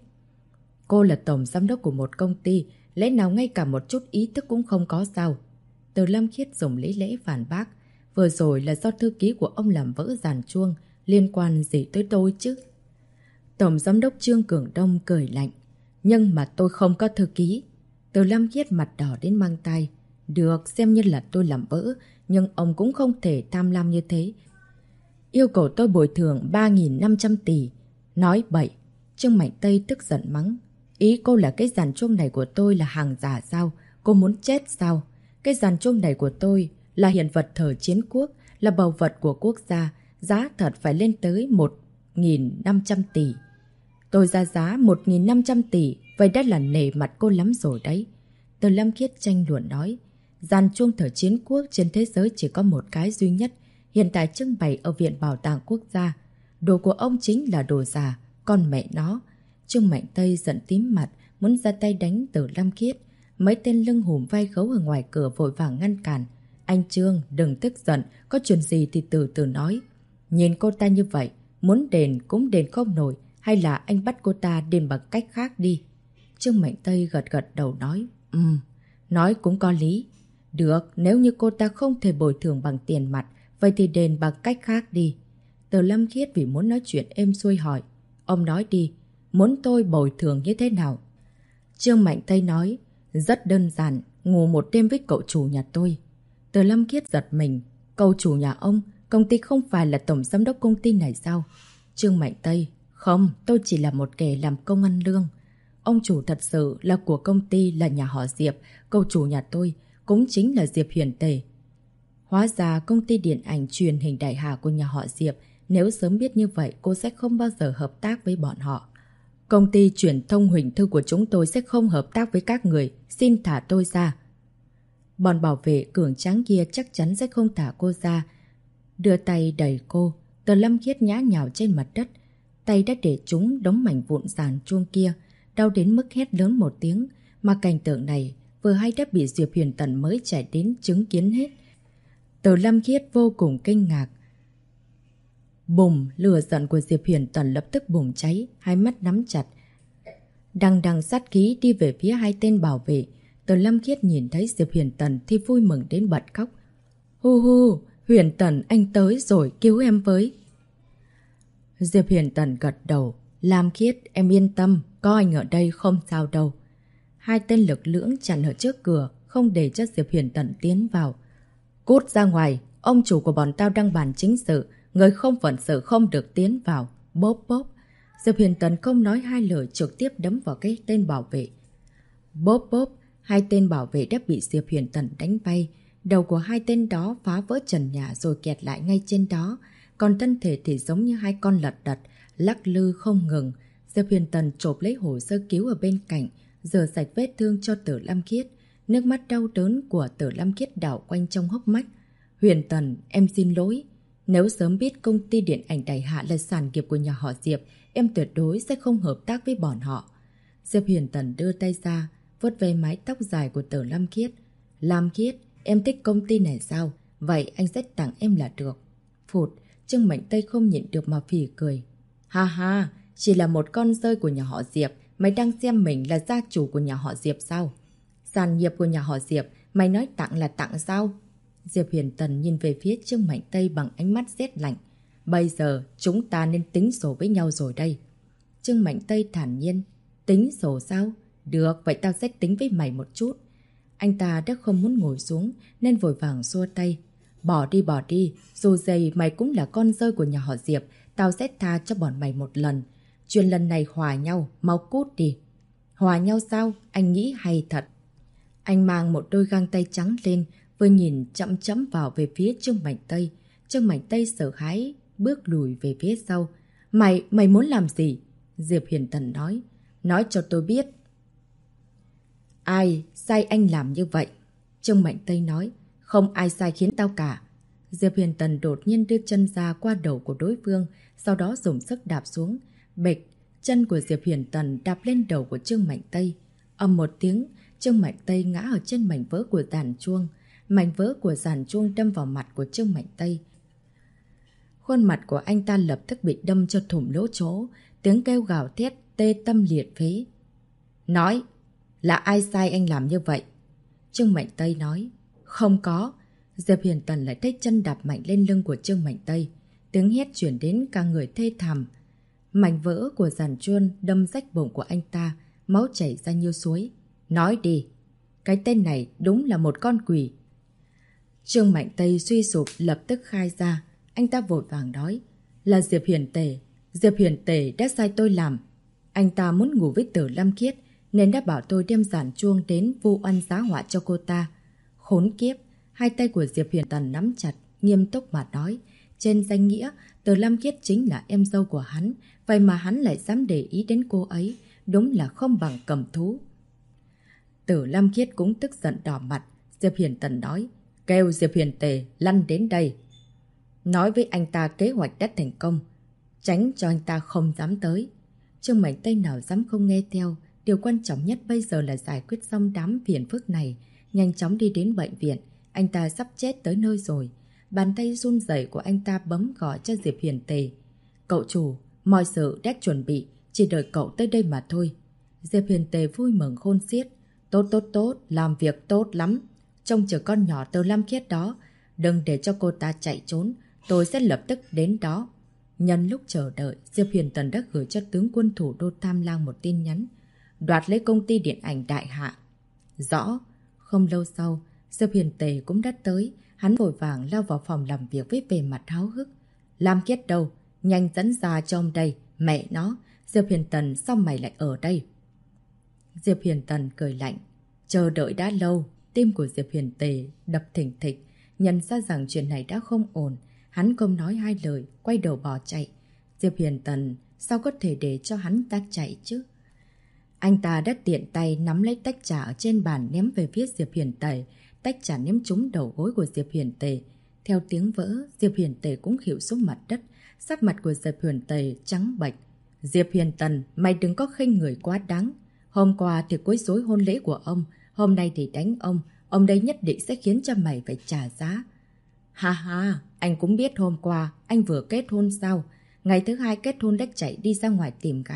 Cô là tổng giám đốc của một công ty, lẽ nào ngay cả một chút ý thức cũng không có sao? Từ Lâm Khiết dùng lý lẽ phản bác. Vừa rồi là do thư ký của ông làm vỡ giàn chuông, liên quan gì tới tôi chứ? Tổng giám đốc Trương Cường Đông cười lạnh. Nhưng mà tôi không có thư ký. Từ Lâm Khiết mặt đỏ đến mang tay. Được, xem như là tôi làm vỡ, nhưng ông cũng không thể tham lam như thế. Yêu cầu tôi bồi thường 3.500 tỷ. Nói bậy. Trương Mạnh Tây tức giận mắng. Ý cô là cái giàn chuông này của tôi là hàng giả sao? Cô muốn chết sao? Cái giàn chuông này của tôi là hiện vật thời chiến quốc, là báu vật của quốc gia. Giá thật phải lên tới 1.500 tỷ. Tôi ra giá 1.500 tỷ, vậy đã là nể mặt cô lắm rồi đấy. Từ Lâm Khiết tranh luận nói. Giàn chuông thời chiến quốc trên thế giới chỉ có một cái duy nhất, hiện tại trưng bày ở Viện Bảo tàng Quốc gia. Đồ của ông chính là đồ giả, con mẹ nó. Trương Mạnh Tây giận tím mặt, muốn ra tay đánh Từ Lâm Khiết. Mấy tên lưng hùm vai gấu ở ngoài cửa vội vàng ngăn cản. Anh Trương, đừng tức giận, có chuyện gì thì từ từ nói. Nhìn cô ta như vậy, muốn đền cũng đền không nổi, hay là anh bắt cô ta đền bằng cách khác đi. Trương Mạnh Tây gật gật đầu nói. Nói cũng có lý. Được, nếu như cô ta không thể bồi thường bằng tiền mặt, vậy thì đền bằng cách khác đi. Từ Lâm Khiết vì muốn nói chuyện êm xuôi hỏi. Ông nói đi, muốn tôi bồi thường như thế nào? Trương Mạnh Tây nói. Rất đơn giản, ngủ một đêm với cậu chủ nhà tôi. Từ Lâm Khiết giật mình. Cậu chủ nhà ông, công ty không phải là tổng giám đốc công ty này sao? Trương Mạnh Tây. Không, tôi chỉ là một kẻ làm công ăn lương. Ông chủ thật sự là của công ty là nhà họ Diệp. Cậu chủ nhà tôi cũng chính là Diệp Huyền Tề. Hóa ra công ty điện ảnh truyền hình Đại Hạ của nhà họ Diệp. Nếu sớm biết như vậy cô sẽ không bao giờ hợp tác với bọn họ. Công ty truyền thông Huỳnh Thư của chúng tôi sẽ không hợp tác với các người. Xin thả tôi ra. Bọn bảo vệ cường tráng kia chắc chắn sẽ không thả cô ra. Đưa tay đẩy cô. Từ Lâm Khiết ngã nhào trên mặt đất. Tay đã để trúng đống mảnh vụn giàn chuông kia. Đau đến mức hét lớn một tiếng. Mà cảnh tượng này vừa hay đã bị Diệp Huyền Tần mới chạy đến chứng kiến hết. Từ Lâm Khiết vô cùng kinh ngạc. Bùng, lửa giận của Diệp Huyền Tần lập tức bùng cháy, hai mắt nắm chặt. Đằng đằng sát khí đi về phía hai tên bảo vệ. Từ Lâm Khiết nhìn thấy Diệp Huyền Tần thì vui mừng đến bật khóc. Hu hu, Huyền Tần anh tới rồi, cứu em với. Diệp Huyền Tần gật đầu. Lam Khiết, em yên tâm, có anh ở đây không sao đâu. Hai tên lực lưỡng chặn ở trước cửa, không để cho Diệp Huyền Tần tiến vào. Cút ra ngoài, ông chủ của bọn tao đang bàn chính sự, người không phận sự không được tiến vào. Bốp bốp. Diệp Huyền Tần không nói hai lời trực tiếp đấm vào cái tên bảo vệ. Bốp bốp, hai tên bảo vệ đã bị Diệp Huyền Tần đánh bay. Đầu của hai tên đó phá vỡ trần nhà rồi kẹt lại ngay trên đó. Còn thân thể thì giống như hai con lật đật, lắc lư không ngừng. Diệp Huyền Tần chộp lấy hồ sơ cứu ở bên cạnh, rửa sạch vết thương cho Tử Lam Khiết. Nước mắt đau đớn của Tử Lam Khiết đảo quanh trong hốc mắt. Huyền Tần, em xin lỗi. Nếu sớm biết công ty điện ảnh Đại Hạ là sản nghiệp của nhà họ Diệp, em tuyệt đối sẽ không hợp tác với bọn họ. Diệp Huyền Tần đưa tay ra, vuốt về mái tóc dài của Tử Lam Khiết. Lam Khiết, em thích công ty này sao? Vậy anh sẽ tặng em là được. Phụt, Trương Mạnh Tây không nhịn được mà phì cười. Ha ha, chỉ là một con rơi của nhà họ Diệp, mày đang xem mình là gia chủ của nhà họ Diệp sao? Sản nghiệp của nhà họ Diệp, mày nói tặng là tặng sao? Diệp Huyền Tần nhìn về phía Trương Mạnh Tây bằng ánh mắt rét lạnh. Bây giờ chúng ta nên tính sổ với nhau rồi đây. Trương Mạnh Tây thản nhiên. Tính sổ sao? Được, vậy tao sẽ tính với mày một chút. Anh ta đã không muốn ngồi xuống nên vội vàng xua tay. Bỏ đi, dù gì mày cũng là con rơi của nhà họ Diệp, tao sẽ tha cho bọn mày một lần. Chuyện lần này hòa nhau, mau cút đi. Hòa nhau sao? Anh nghĩ hay thật. Anh mang một đôi găng tay trắng lên, vừa nhìn chậm chậm vào về phía Trương Mạnh Tây. Trương Mạnh Tây sợ hãi, bước lùi về phía sau. Mày muốn làm gì? Diệp Huyền Tần nói. Nói cho tôi biết. Ai sai anh làm như vậy? Trương Mạnh Tây nói. Không ai sai khiến tao cả. Diệp Huyền Tần đột nhiên đưa chân ra qua đầu của đối phương, sau đó dùng sức đạp xuống. Bịch, chân của Diệp Huyền Tần đạp lên đầu của Trương Mạnh Tây. Ầm một tiếng, Trương Mạnh Tây ngã ở trên mảnh vỡ của giàn chuông. Mảnh vỡ của giàn chuông đâm vào mặt của Trương Mạnh Tây. Khuôn mặt của anh ta lập tức bị đâm cho thủng lỗ chỗ, tiếng kêu gào thét tê tâm liệt phế. Nói, là ai sai anh làm như vậy? Trương Mạnh Tây nói, không có. Diệp Huyền Tần lại thấy chân đạp mạnh lên lưng của Trương Mạnh Tây. Tiếng hét chuyển đến cả người thê thảm. Mảnh vỡ của giàn chuông đâm rách bụng của anh ta, máu chảy ra như suối. Nói đi, cái tên này đúng là một con quỷ. Trương Mạnh Tây suy sụp lập tức khai ra. Anh ta vội vàng nói, là Diệp Huyền Tề. Diệp Huyền Tề đã sai tôi làm. Anh ta muốn ngủ với Tử Lam Khiết nên đã bảo tôi đem giàn chuông đến vu oan giá họa cho cô ta. Khốn kiếp. Hai tay của Diệp Huyền Tần nắm chặt, nghiêm túc mà nói. Trên danh nghĩa, Tử Lam Khiết chính là em dâu của hắn. Vậy mà hắn lại dám để ý đến cô ấy. Đúng là không bằng cầm thú. Tử Lam Khiết cũng tức giận đỏ mặt. Diệp Huyền Tần nói, kêu Diệp Huyền Tề lăn đến đây. Nói với anh ta kế hoạch đã thành công. Tránh cho anh ta không dám tới. Trương Mạnh Tây nào dám không nghe theo. Điều quan trọng nhất bây giờ là giải quyết xong đám phiền phức này. Nhanh chóng đi đến bệnh viện. Anh ta sắp chết tới nơi rồi. Bàn tay run rẩy của anh ta bấm gọi cho Diệp Huyền Tề. Cậu chủ, mọi sự đã chuẩn bị. Chỉ đợi cậu tới đây mà thôi. Diệp Huyền Tề vui mừng khôn xiết. Tốt, làm việc tốt lắm. Trông chờ con nhỏ Tử Lam Khiết đó. Đừng để cho cô ta chạy trốn. Tôi sẽ lập tức đến đó. Nhân lúc chờ đợi, Diệp Huyền Tần đã gửi cho tướng quân thủ đô Tam Lang một tin nhắn. Đoạt lấy công ty điện ảnh Đại Hạ. Rõ. Không lâu sau, Diệp Huyền Tề cũng đã tới. Hắn vội vàng lao vào phòng làm việc với vẻ mặt háo hức. Lam Khiết đâu? Nhanh dẫn ra cho ông đây. Mẹ nó, Diệp Huyền Tần sao mày lại ở đây? Diệp Huyền Tần cười lạnh. Chờ đợi đã lâu. Tim của Diệp Huyền Tề đập thình thịch. Nhận ra rằng chuyện này đã không ổn. Hắn không nói hai lời, quay đầu bỏ chạy. Diệp Huyền Tần sao có thể để cho hắn ta chạy chứ? Anh ta đã tiện tay nắm lấy tách trà ở trên bàn ném về phía Diệp Huyền Tề. Tách trà ném trúng đầu gối của Diệp Huyền Tề. Theo tiếng vỡ, Diệp Huyền Tề cũng khịu xuống mặt đất. Sắc mặt của Diệp Huyền Tề trắng bệch. Diệp Huyền Tần, mày đừng có khinh người quá đáng. Hôm qua thì quấy rối hôn lễ của ông, hôm nay thì đánh ông đây nhất định sẽ khiến cho mày phải trả giá. Ha ha, anh cũng biết hôm qua anh vừa kết hôn sao? Ngày thứ hai kết hôn đã chạy đi ra ngoài tìm gái.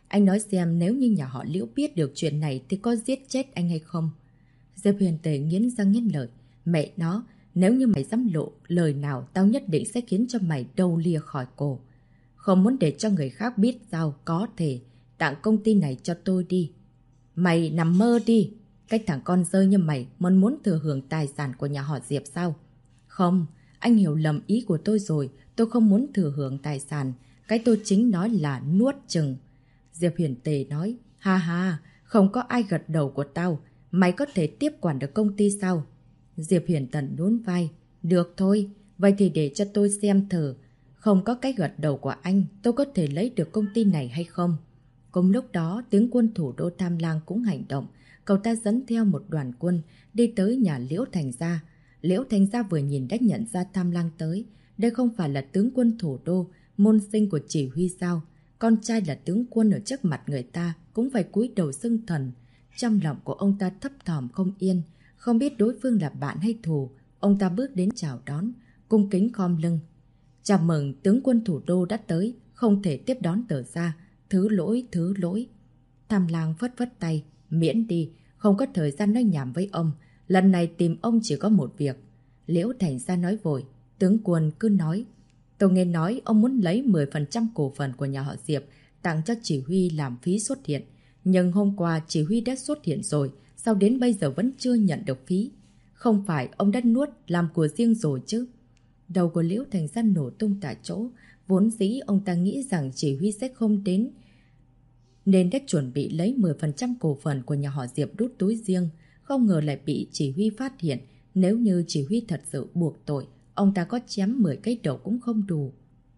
Anh nói xem nếu như nhà họ Liễu biết được chuyện này thì có giết chết anh hay không? Diệp Huyền Tề nghiến răng nghiến lợi. Mẹ nó, nếu như mày dám lộ lời nào, tao nhất định sẽ khiến cho mày đầu lìa khỏi cổ. Không muốn để cho người khác biết sao, có thể tặng công ty này cho tôi đi. Mày nằm mơ đi. Cái thằng con rơi như mày muốn thừa hưởng tài sản của nhà họ Diệp sao? Không, anh hiểu lầm ý của tôi rồi. Tôi không muốn thừa hưởng tài sản. Cái tôi chính nói là nuốt chừng. Diệp Huyền Tề nói, ha ha, không có ai gật đầu của tao. Mày có thể tiếp quản được công ty sao? Diệp Huyền Tần nhún vai. Được thôi, vậy thì để cho tôi xem thử. Không có cái gật đầu của anh, tôi có thể lấy được công ty này hay không? Cùng lúc đó, tướng quân thủ đô Tam Lang cũng hành động. Cậu ta dẫn theo một đoàn quân đi tới nhà Liễu Thành Gia. Liễu Thành Gia vừa nhìn đã nhận ra Tam Lang tới. Đây không phải là tướng quân thủ đô, môn sinh của chỉ huy sao? Con trai là tướng quân ở trước mặt người ta cũng phải cúi đầu xưng thần. Trong lòng của ông ta thấp thỏm không yên, không biết đối phương là bạn hay thù. Ông ta bước đến chào đón, cung kính khom lưng. Chào mừng tướng quân thủ đô đã tới, không thể tiếp đón tờ ra. Thứ lỗi, thứ lỗi. Tam Lang phất phất tay, miễn đi, không có thời gian nói nhảm với ông. Lần này tìm ông chỉ có một việc. Liễu Thành Gia nói vội, tướng quân cứ nói. Tôi nghe nói ông muốn lấy 10% cổ phần của nhà họ Diệp tặng cho chỉ huy làm phí xuất hiện. Nhưng hôm qua chỉ huy đã xuất hiện rồi, sao đến bây giờ vẫn chưa nhận được phí? Không phải ông đã nuốt làm của riêng rồi chứ? Đầu của Liễu Thành Gia nổ tung tại chỗ, vốn dĩ ông ta nghĩ rằng chỉ huy sẽ không đến, nên đã chuẩn bị lấy 10% cổ phần của nhà họ Diệp đút túi riêng, không ngờ lại bị chỉ huy phát hiện. Nếu như chỉ huy thật sự buộc tội, ông ta có chém 10 cái đầu cũng không đủ.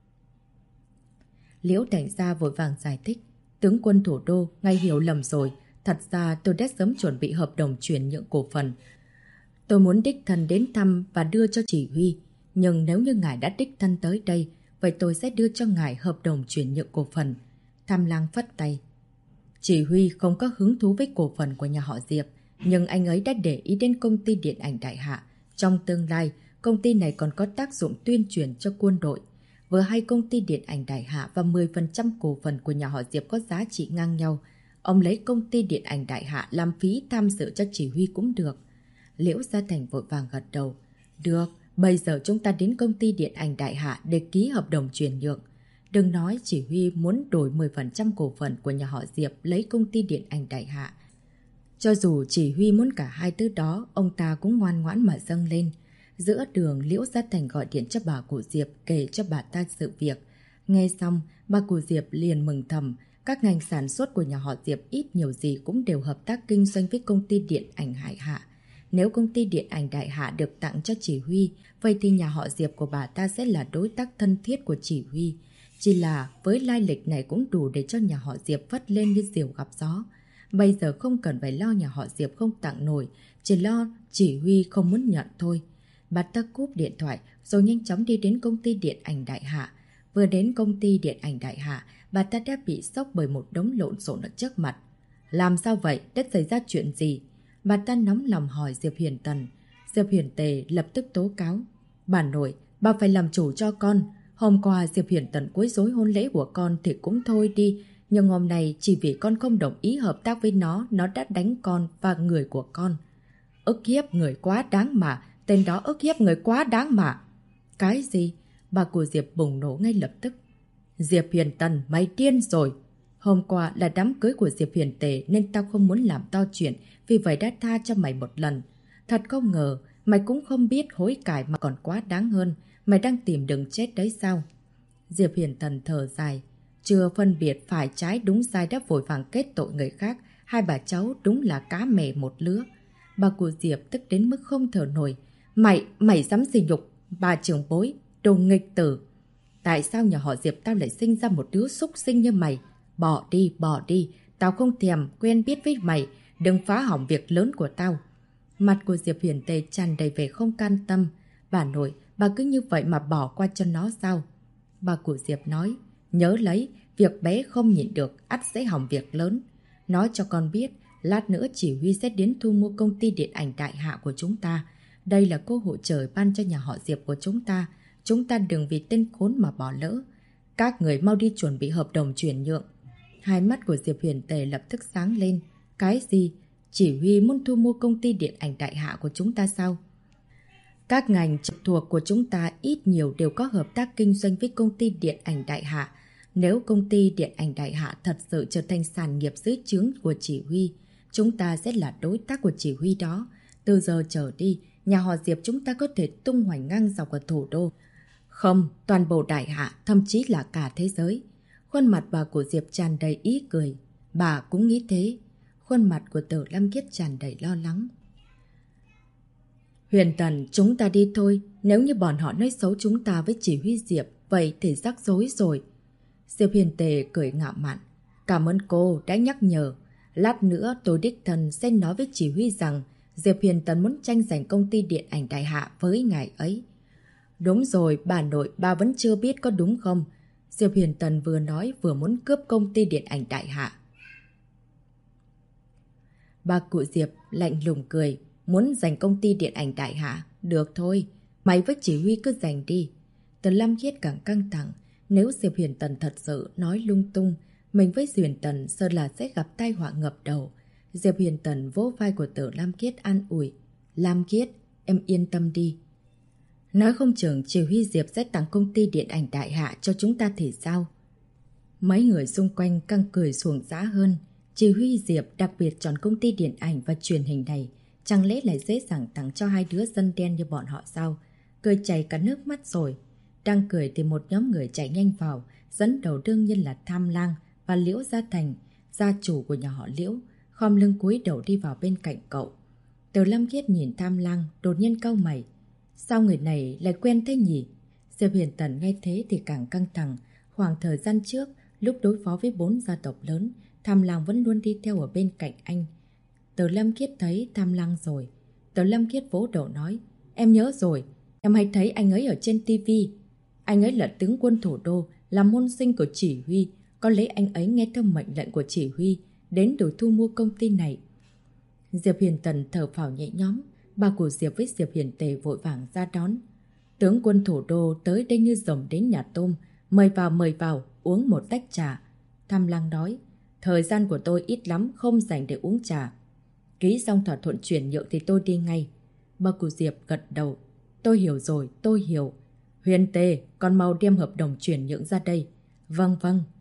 Liễu Thành Gia vội vàng giải thích, tướng quân thủ đô, ngài hiểu lầm rồi, thật ra tôi đã sớm chuẩn bị hợp đồng chuyển nhượng cổ phần. Tôi muốn đích thân đến thăm và đưa cho chỉ huy, nhưng nếu như ngài đã đích thân tới đây, vậy tôi sẽ đưa cho ngài hợp đồng chuyển nhượng cổ phần. Tam Lang phất tay. Chỉ huy không có hứng thú với cổ phần của nhà họ Diệp, nhưng anh ấy đã để ý đến công ty điện ảnh Đại Hạ. Trong tương lai, công ty này còn có tác dụng tuyên truyền cho quân đội. Vừa hay công ty điện ảnh Đại Hạ và 10% cổ phần của nhà họ Diệp có giá trị ngang nhau. Ông lấy công ty điện ảnh Đại Hạ làm phí tham dự cho chỉ huy cũng được. Liễu Gia Thành vội vàng gật đầu. Được, bây giờ chúng ta đến công ty điện ảnh Đại Hạ để ký hợp đồng chuyển nhượng. Đừng nói chỉ huy muốn đổi 10% cổ phần của nhà họ Diệp lấy công ty điện ảnh Đại Hạ. Cho dù chỉ huy muốn cả hai thứ đó, ông ta cũng ngoan ngoãn mà dâng lên. Giữa đường, Liễu Gia Thành gọi điện cho bà cụ Diệp kể cho bà ta sự việc. Nghe xong, bà cụ Diệp liền mừng thầm. Các ngành sản xuất của nhà họ Diệp ít nhiều gì cũng đều hợp tác kinh doanh với công ty điện ảnh Đại Hạ. Nếu công ty điện ảnh Đại Hạ được tặng cho chỉ huy, vậy thì nhà họ Diệp của bà ta sẽ là đối tác thân thiết của chỉ huy. Chỉ là với lai lịch này cũng đủ để cho nhà họ Diệp vất lên như diều gặp gió. Bây giờ không cần phải lo nhà họ Diệp không tặng nổi, chỉ lo chỉ huy không muốn nhận thôi. Bà ta cúp điện thoại rồi nhanh chóng đi đến công ty điện ảnh Đại Hạ. Vừa đến công ty điện ảnh Đại Hạ, bà ta đã bị sốc bởi một đống lộn xộn ở trước mặt. Làm sao vậy? Đã xảy ra chuyện gì? Bà ta nóng lòng hỏi Diệp Huyền Tần. Diệp Huyền Tề lập tức tố cáo. Bà nội, bà phải làm chủ cho con. Hôm qua Diệp Huyền Tần quấy rối hôn lễ của con thì cũng thôi đi. Nhưng hôm nay chỉ vì con không đồng ý hợp tác với nó đã đánh con và người của con. Ức hiếp người quá đáng mà. Tên đó ức hiếp người quá đáng mà. Cái gì? Bà của Diệp bùng nổ ngay lập tức. Diệp Huyền Tần, mày điên rồi. Hôm qua là đám cưới của Diệp Huyền Tề nên tao không muốn làm to chuyện, vì vậy đã tha cho mày một lần. Thật không ngờ, mày cũng không biết hối cải mà còn quá đáng hơn. Mày đang tìm đường chết đấy sao? Diệp Huyền Tần thở dài. Chưa phân biệt phải trái đúng sai đã vội vàng kết tội người khác. Hai bà cháu đúng là cá mè một lứa. Bà của Diệp tức đến mức không thở nổi. Mày dám sỉ nhục bà trưởng bối, đồ nghịch tử. Tại sao nhà họ Diệp tao lại sinh ra một đứa súc sinh như mày? Bỏ đi, tao không thèm quen biết với mày, đừng phá hỏng việc lớn của tao. Mặt của Diệp Huyền Tề tràn đầy vẻ không can tâm. Bà nội, bà cứ như vậy mà bỏ qua cho nó sao? Bà của Diệp nói, nhớ lấy, việc bé không nhịn được, ắt sẽ hỏng việc lớn. Nói cho con biết, lát nữa chỉ huy sẽ đến thu mua công ty điện ảnh Đại Hạ của chúng ta. Đây là cơ hội trời ban cho nhà họ Diệp của chúng ta. Chúng ta đừng vì tên khốn mà bỏ lỡ. Các người mau đi chuẩn bị hợp đồng chuyển nhượng. Hai mắt của Diệp Huyền Tề lập tức sáng lên. Cái gì? Chỉ huy muốn thu mua công ty điện ảnh Đại Hạ của chúng ta sao? Các ngành trực thuộc của chúng ta ít nhiều đều có hợp tác kinh doanh với công ty điện ảnh Đại Hạ. Nếu công ty điện ảnh Đại Hạ thật sự trở thành sản nghiệp dưới trướng của chỉ huy, chúng ta sẽ là đối tác của chỉ huy đó. Từ giờ trở đi, nhà họ Diệp chúng ta có thể tung hoành ngang dọc ở thủ đô. Không, toàn bộ Đại Hạ, thậm chí là cả thế giới. Khuôn mặt bà của Diệp tràn đầy ý cười. Bà cũng nghĩ thế. Khuôn mặt của Tử Lâm Kiết tràn đầy lo lắng. Huyền Tần, chúng ta đi thôi. Nếu như bọn họ nói xấu chúng ta với chỉ huy Diệp, vậy thì rắc rối rồi. Diệp Huyền Tề cười ngạo mạn. Cảm ơn cô đã nhắc nhở. Lát nữa tôi đích thân sẽ nói với chỉ huy rằng Diệp Huyền Tần muốn tranh giành công ty điện ảnh Đại Hạ với ngài ấy. Đúng rồi, bà nội, bà vẫn chưa biết có đúng không? Diệp Huyền Tần vừa nói vừa muốn cướp công ty điện ảnh Đại Hạ. Bà cụ Diệp lạnh lùng cười. Muốn giành công ty điện ảnh Đại Hạ? Được thôi, mày với chỉ huy cứ giành đi. Từ Lâm Khiết càng căng thẳng. Nếu Diệp Huyền Tần thật sự nói lung tung, mình với Huyền Tần sợ là sẽ gặp tai họa ngập đầu. Diệp Huyền Tần vỗ vai của Tử Lam Kiết an ủi. Lam Kiết, em yên tâm đi. Nói không chừng chỉ huy Diệp sẽ tặng công ty điện ảnh Đại Hạ cho chúng ta thì sao? Mấy người xung quanh càng cười xuồng dã hơn. Chỉ huy Diệp đặc biệt chọn công ty điện ảnh và truyền hình này. Chẳng lẽ lại dễ dàng tặng cho hai đứa dân đen như bọn họ sao? Cười chảy cả nước mắt rồi. Đang cười thì một nhóm người chạy nhanh vào. Dẫn đầu đương nhiên là Tham Lang và Liễu Gia Thành, gia chủ của nhà họ Liễu. Khom lưng cúi đầu đi vào bên cạnh cậu. Từ Lâm Kiết nhìn Tham Lang đột nhiên cau mày. Sao người này lại quen thế nhỉ? Diệp Huyền Tần nghe thế thì càng căng thẳng. Khoảng thời gian trước, lúc đối phó với 4 gia tộc lớn, Tham Lang vẫn luôn đi theo ở bên cạnh anh. Từ Lâm Kiết thấy Tham Lang rồi. Từ Lâm Kiết vỗ đầu nói. Em nhớ rồi, em hay thấy anh ấy ở trên tivi. Anh ấy là tướng quân thủ đô, là môn sinh của chỉ huy. Có lẽ anh ấy nghe theo mệnh lệnh của chỉ huy, đến đổi thu mua công ty này. Diệp Huyền Tần thở phào nhẹ nhõm. Bà của Diệp với Diệp Huyền Tề vội vàng ra đón. Tướng quân thủ đô tới đây như rồng đến nhà tôm. Mời vào, uống một tách trà. Tham Lang nói. Thời gian của tôi ít lắm, không dành để uống trà. Ký xong thỏa thuận chuyển nhượng thì tôi đi ngay. Bà của Diệp gật đầu. Tôi hiểu rồi, tôi hiểu. Huyền Tề, con mau đem hợp đồng chuyển nhượng ra đây. Vâng.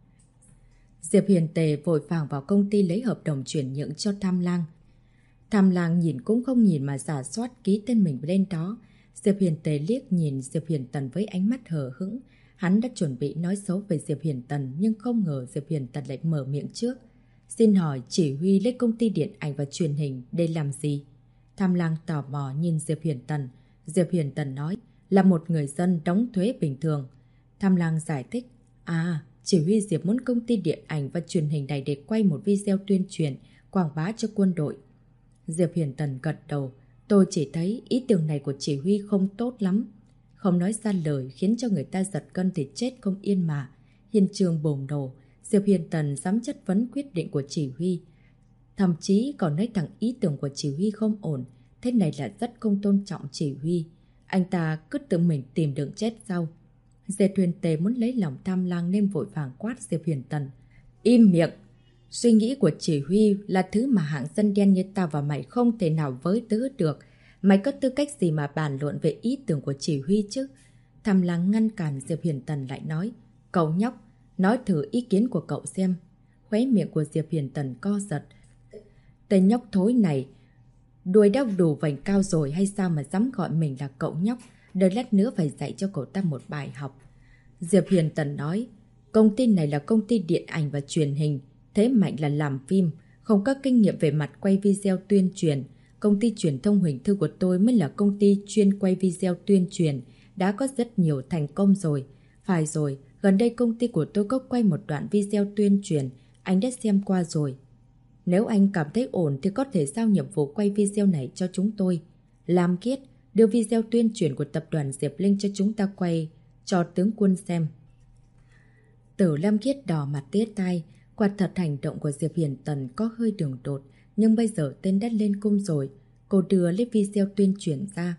Diệp Huyền Tề vội vàng vào công ty lấy hợp đồng chuyển nhượng cho Tham Lang. Tham Lang nhìn cũng không nhìn mà rà soát ký tên mình lên đó. Diệp Huyền Tề liếc nhìn Diệp Huyền Tần với ánh mắt hờ hững. Hắn đã chuẩn bị nói xấu về Diệp Huyền Tần nhưng không ngờ Diệp Huyền Tần lại mở miệng trước. Xin hỏi chỉ huy lấy công ty điện ảnh và truyền hình để làm gì? Tham Lang tò mò nhìn Diệp Huyền Tần. Diệp Huyền Tần nói là một người dân đóng thuế bình thường. Tham Lang giải thích. Chỉ huy Diệp muốn công ty điện ảnh và truyền hình này để quay một video tuyên truyền, quảng bá cho quân đội. Diệp Huyền Tần gật đầu. Tôi chỉ thấy ý tưởng này của chỉ huy không tốt lắm. Không nói ra lời khiến cho người ta giật gân thì chết không yên mà. Hiện trường bùng nổ. Diệp Huyền Tần dám chất vấn quyết định của chỉ huy. Thậm chí còn nói thẳng ý tưởng của chỉ huy không ổn. Thế này là rất không tôn trọng chỉ huy. Anh ta cứ tự mình tìm đường chết sao? Diệp Huyền Tề muốn lấy lòng Tham Lang nên vội vàng quát Diệp Huyền Tần. Im miệng! Suy nghĩ của chỉ huy là thứ mà hạng dân đen như tao và mày không thể nào với tứ được. Mày có tư cách gì mà bàn luận về ý tưởng của chỉ huy chứ? Tham Lang ngăn cản Diệp Huyền Tần lại nói. Cậu nhóc, nói thử ý kiến của cậu xem. Khóe miệng của Diệp Huyền Tần co giật. Tên nhóc thối này, đuôi đã đủ vành cao rồi hay sao mà dám gọi mình là cậu nhóc? Đợi lát nữa phải dạy cho cậu ta một bài học. Diệp Huyền Tần nói. Công ty này là công ty điện ảnh và truyền hình. Thế mạnh là làm phim, không có kinh nghiệm về mặt quay video tuyên truyền. Công ty truyền thông Huỳnh Thư của tôi mới là công ty chuyên quay video tuyên truyền, đã có rất nhiều thành công rồi. Phải rồi, gần đây công ty của tôi có quay một đoạn video tuyên truyền, anh đã xem qua rồi. Nếu anh cảm thấy ổn thì có thể giao nhiệm vụ quay video này cho chúng tôi. Lam Kiết, đưa video tuyên truyền của tập đoàn Diệp Linh cho chúng ta quay, cho tướng quân xem. Tử Lam Kiết đỏ mặt tía tai. Quả thật hành động của Diệp Huyền Tần có hơi đường đột, nhưng bây giờ tên đã lên cung rồi. Cô đưa lấy video tuyên truyền ra.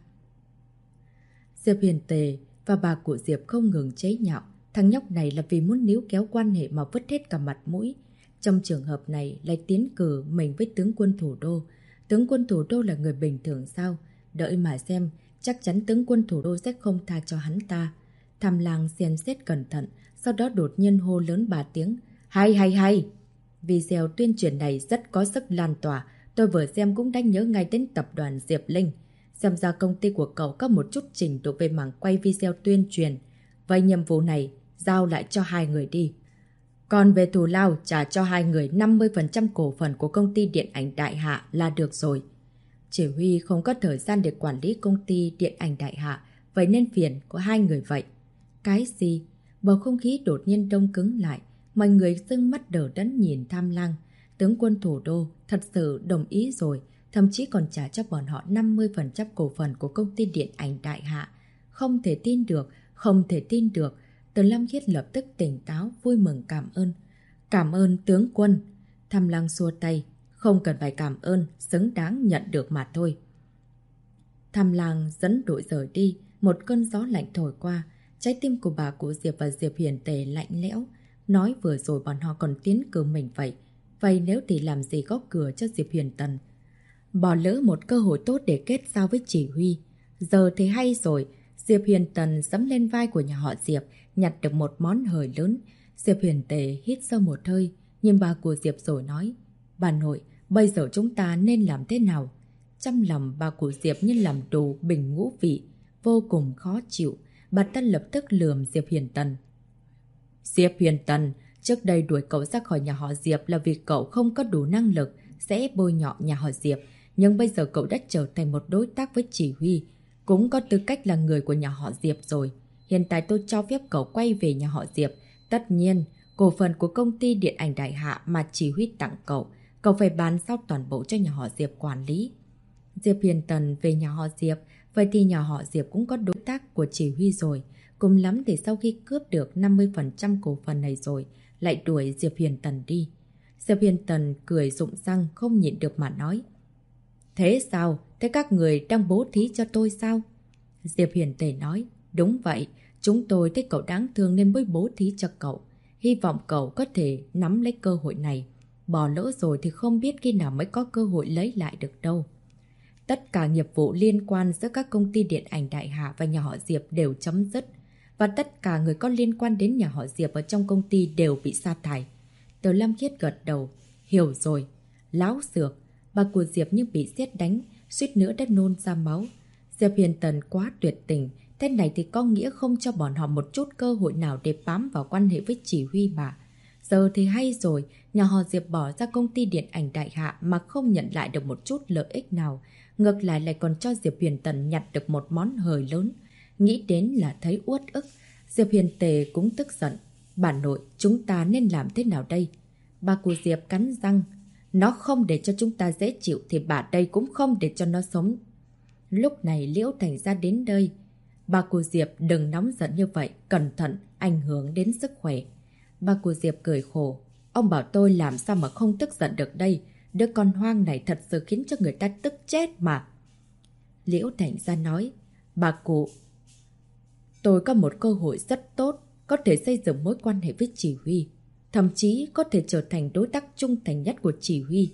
Diệp Huyền Tề và bà của Diệp không ngừng chế nhạo. Thằng nhóc này là vì muốn níu kéo quan hệ mà vứt hết cả mặt mũi. Trong trường hợp này lại tiến cử mình với tướng quân thủ đô. Tướng quân thủ đô là người bình thường sao? Đợi mà xem, chắc chắn tướng quân thủ đô sẽ không tha cho hắn ta. Tham Lang xem xét cẩn thận, sau đó đột nhiên hô lớn 3 tiếng. Hay hay hay! Video tuyên truyền này rất có sức lan tỏa. Tôi vừa xem cũng đã nhớ ngay đến tập đoàn Diệp Linh. Xem ra công ty của cậu có một chút trình độ về mảng quay video tuyên truyền. Vậy nhiệm vụ này giao lại cho 2 người đi. Còn về thù lao trả cho 2 người 50% cổ phần của công ty điện ảnh Đại Hạ là được rồi. Chỉ huy không có thời gian để quản lý công ty điện ảnh Đại Hạ, vậy nên phiền của 2 người vậy. Cái gì? Bầu không khí đột nhiên đông cứng lại, mọi người sưng mắt đờ đẫn nhìn Tham Lang. Tướng quân thủ đô thật sự đồng ý rồi, thậm chí còn trả cho bọn họ 50% cổ phần của công ty điện ảnh Đại Hạ. Không thể tin được, không thể tin được. Từ Lâm Khiết lập tức tỉnh táo, vui mừng cảm ơn. Cảm ơn tướng quân. Tham Lang xua tay. Không cần phải cảm ơn, xứng đáng nhận được mà thôi. Tham Lang dẫn đội rời đi, một cơn gió lạnh thổi qua. Trái tim của bà cụ Diệp và Diệp Hiền Tề lạnh lẽo. Nói vừa rồi bọn họ còn tiến cử mình vậy. Vậy nếu thì làm gì góp cửa cho Diệp Hiền Tần? Bỏ lỡ một cơ hội tốt để kết giao với chỉ huy. Giờ thì hay rồi. Diệp Hiền Tần dẫm lên vai của nhà họ Diệp, nhặt được một món hời lớn. Diệp Hiền Tề hít sâu một hơi, nhìn bà của Diệp rồi nói. Bà nội, bây giờ chúng ta nên làm thế nào? Trong lòng bà của Diệp như làm đồ bình ngũ vị, vô cùng khó chịu. Bà ta lập tức lườm Diệp Hiền Tần. Diệp Hiền Tần, trước đây đuổi cậu ra khỏi nhà họ Diệp là vì cậu không có đủ năng lực, sẽ bôi nhọ nhà họ Diệp. Nhưng bây giờ cậu đã trở thành một đối tác với chỉ huy, cũng có tư cách là người của nhà họ Diệp rồi. Hiện tại tôi cho phép cậu quay về nhà họ Diệp. Tất nhiên, cổ phần của công ty điện ảnh Đại Hạ mà chỉ huy tặng cậu, cậu phải bán sao toàn bộ cho nhà họ Diệp quản lý. Diệp Hiền Tần về nhà họ Diệp, vậy thì nhà họ Diệp cũng có đối tác của chỉ huy rồi. Cùng lắm thì sau khi cướp được 50% cổ phần này rồi, lại đuổi Diệp Hiền Tần đi. Diệp Hiền Tần cười rụng răng không nhịn được mà nói. Thế sao? Thế các người đang bố thí cho tôi sao? Diệp Hiền Tề nói. Đúng vậy, chúng tôi thấy cậu đáng thương nên mới bố thí cho cậu. Hy vọng cậu có thể nắm lấy cơ hội này. Bỏ lỡ rồi thì không biết khi nào mới có cơ hội lấy lại được đâu. Tất cả nghiệp vụ liên quan giữa các công ty điện ảnh Đại Hạ và nhà họ Diệp đều chấm dứt. Và tất cả người có liên quan đến nhà họ Diệp ở trong công ty đều bị sa thải. Từ Lâm Khiết gật đầu. Hiểu rồi. Láo xược. Bà của Diệp như bị sét đánh, suýt nữa đã nôn ra máu. Diệp Hiền Tần quá tuyệt tình. Thế này thì có nghĩa không cho bọn họ một chút cơ hội nào để bám vào quan hệ với chỉ huy bà. Giờ thì hay rồi, nhà họ Diệp bỏ ra công ty điện ảnh Đại Hạ mà không nhận lại được một chút lợi ích nào. Ngược lại lại còn cho Diệp Hiền Tần nhặt được một món hời lớn. Nghĩ đến là thấy uất ức. Diệp Hiền Tề cũng tức giận. Bà nội, chúng ta nên làm thế nào đây? Bà của Diệp cắn răng. Nó không để cho chúng ta dễ chịu thì bà đây cũng không để cho nó sống. Lúc này Liễu Thành ra đến đây. Bà của Diệp đừng nóng giận như vậy, cẩn thận, ảnh hưởng đến sức khỏe. Bà của Diệp cười khổ. Ông bảo tôi làm sao mà không tức giận được đây. Đứa con hoang này thật sự khiến cho người ta tức chết mà. Liễu Thành ra nói. Bà cụ, tôi có một cơ hội rất tốt, có thể xây dựng mối quan hệ với chỉ huy. Thậm chí có thể trở thành đối tác trung thành nhất của chỉ huy.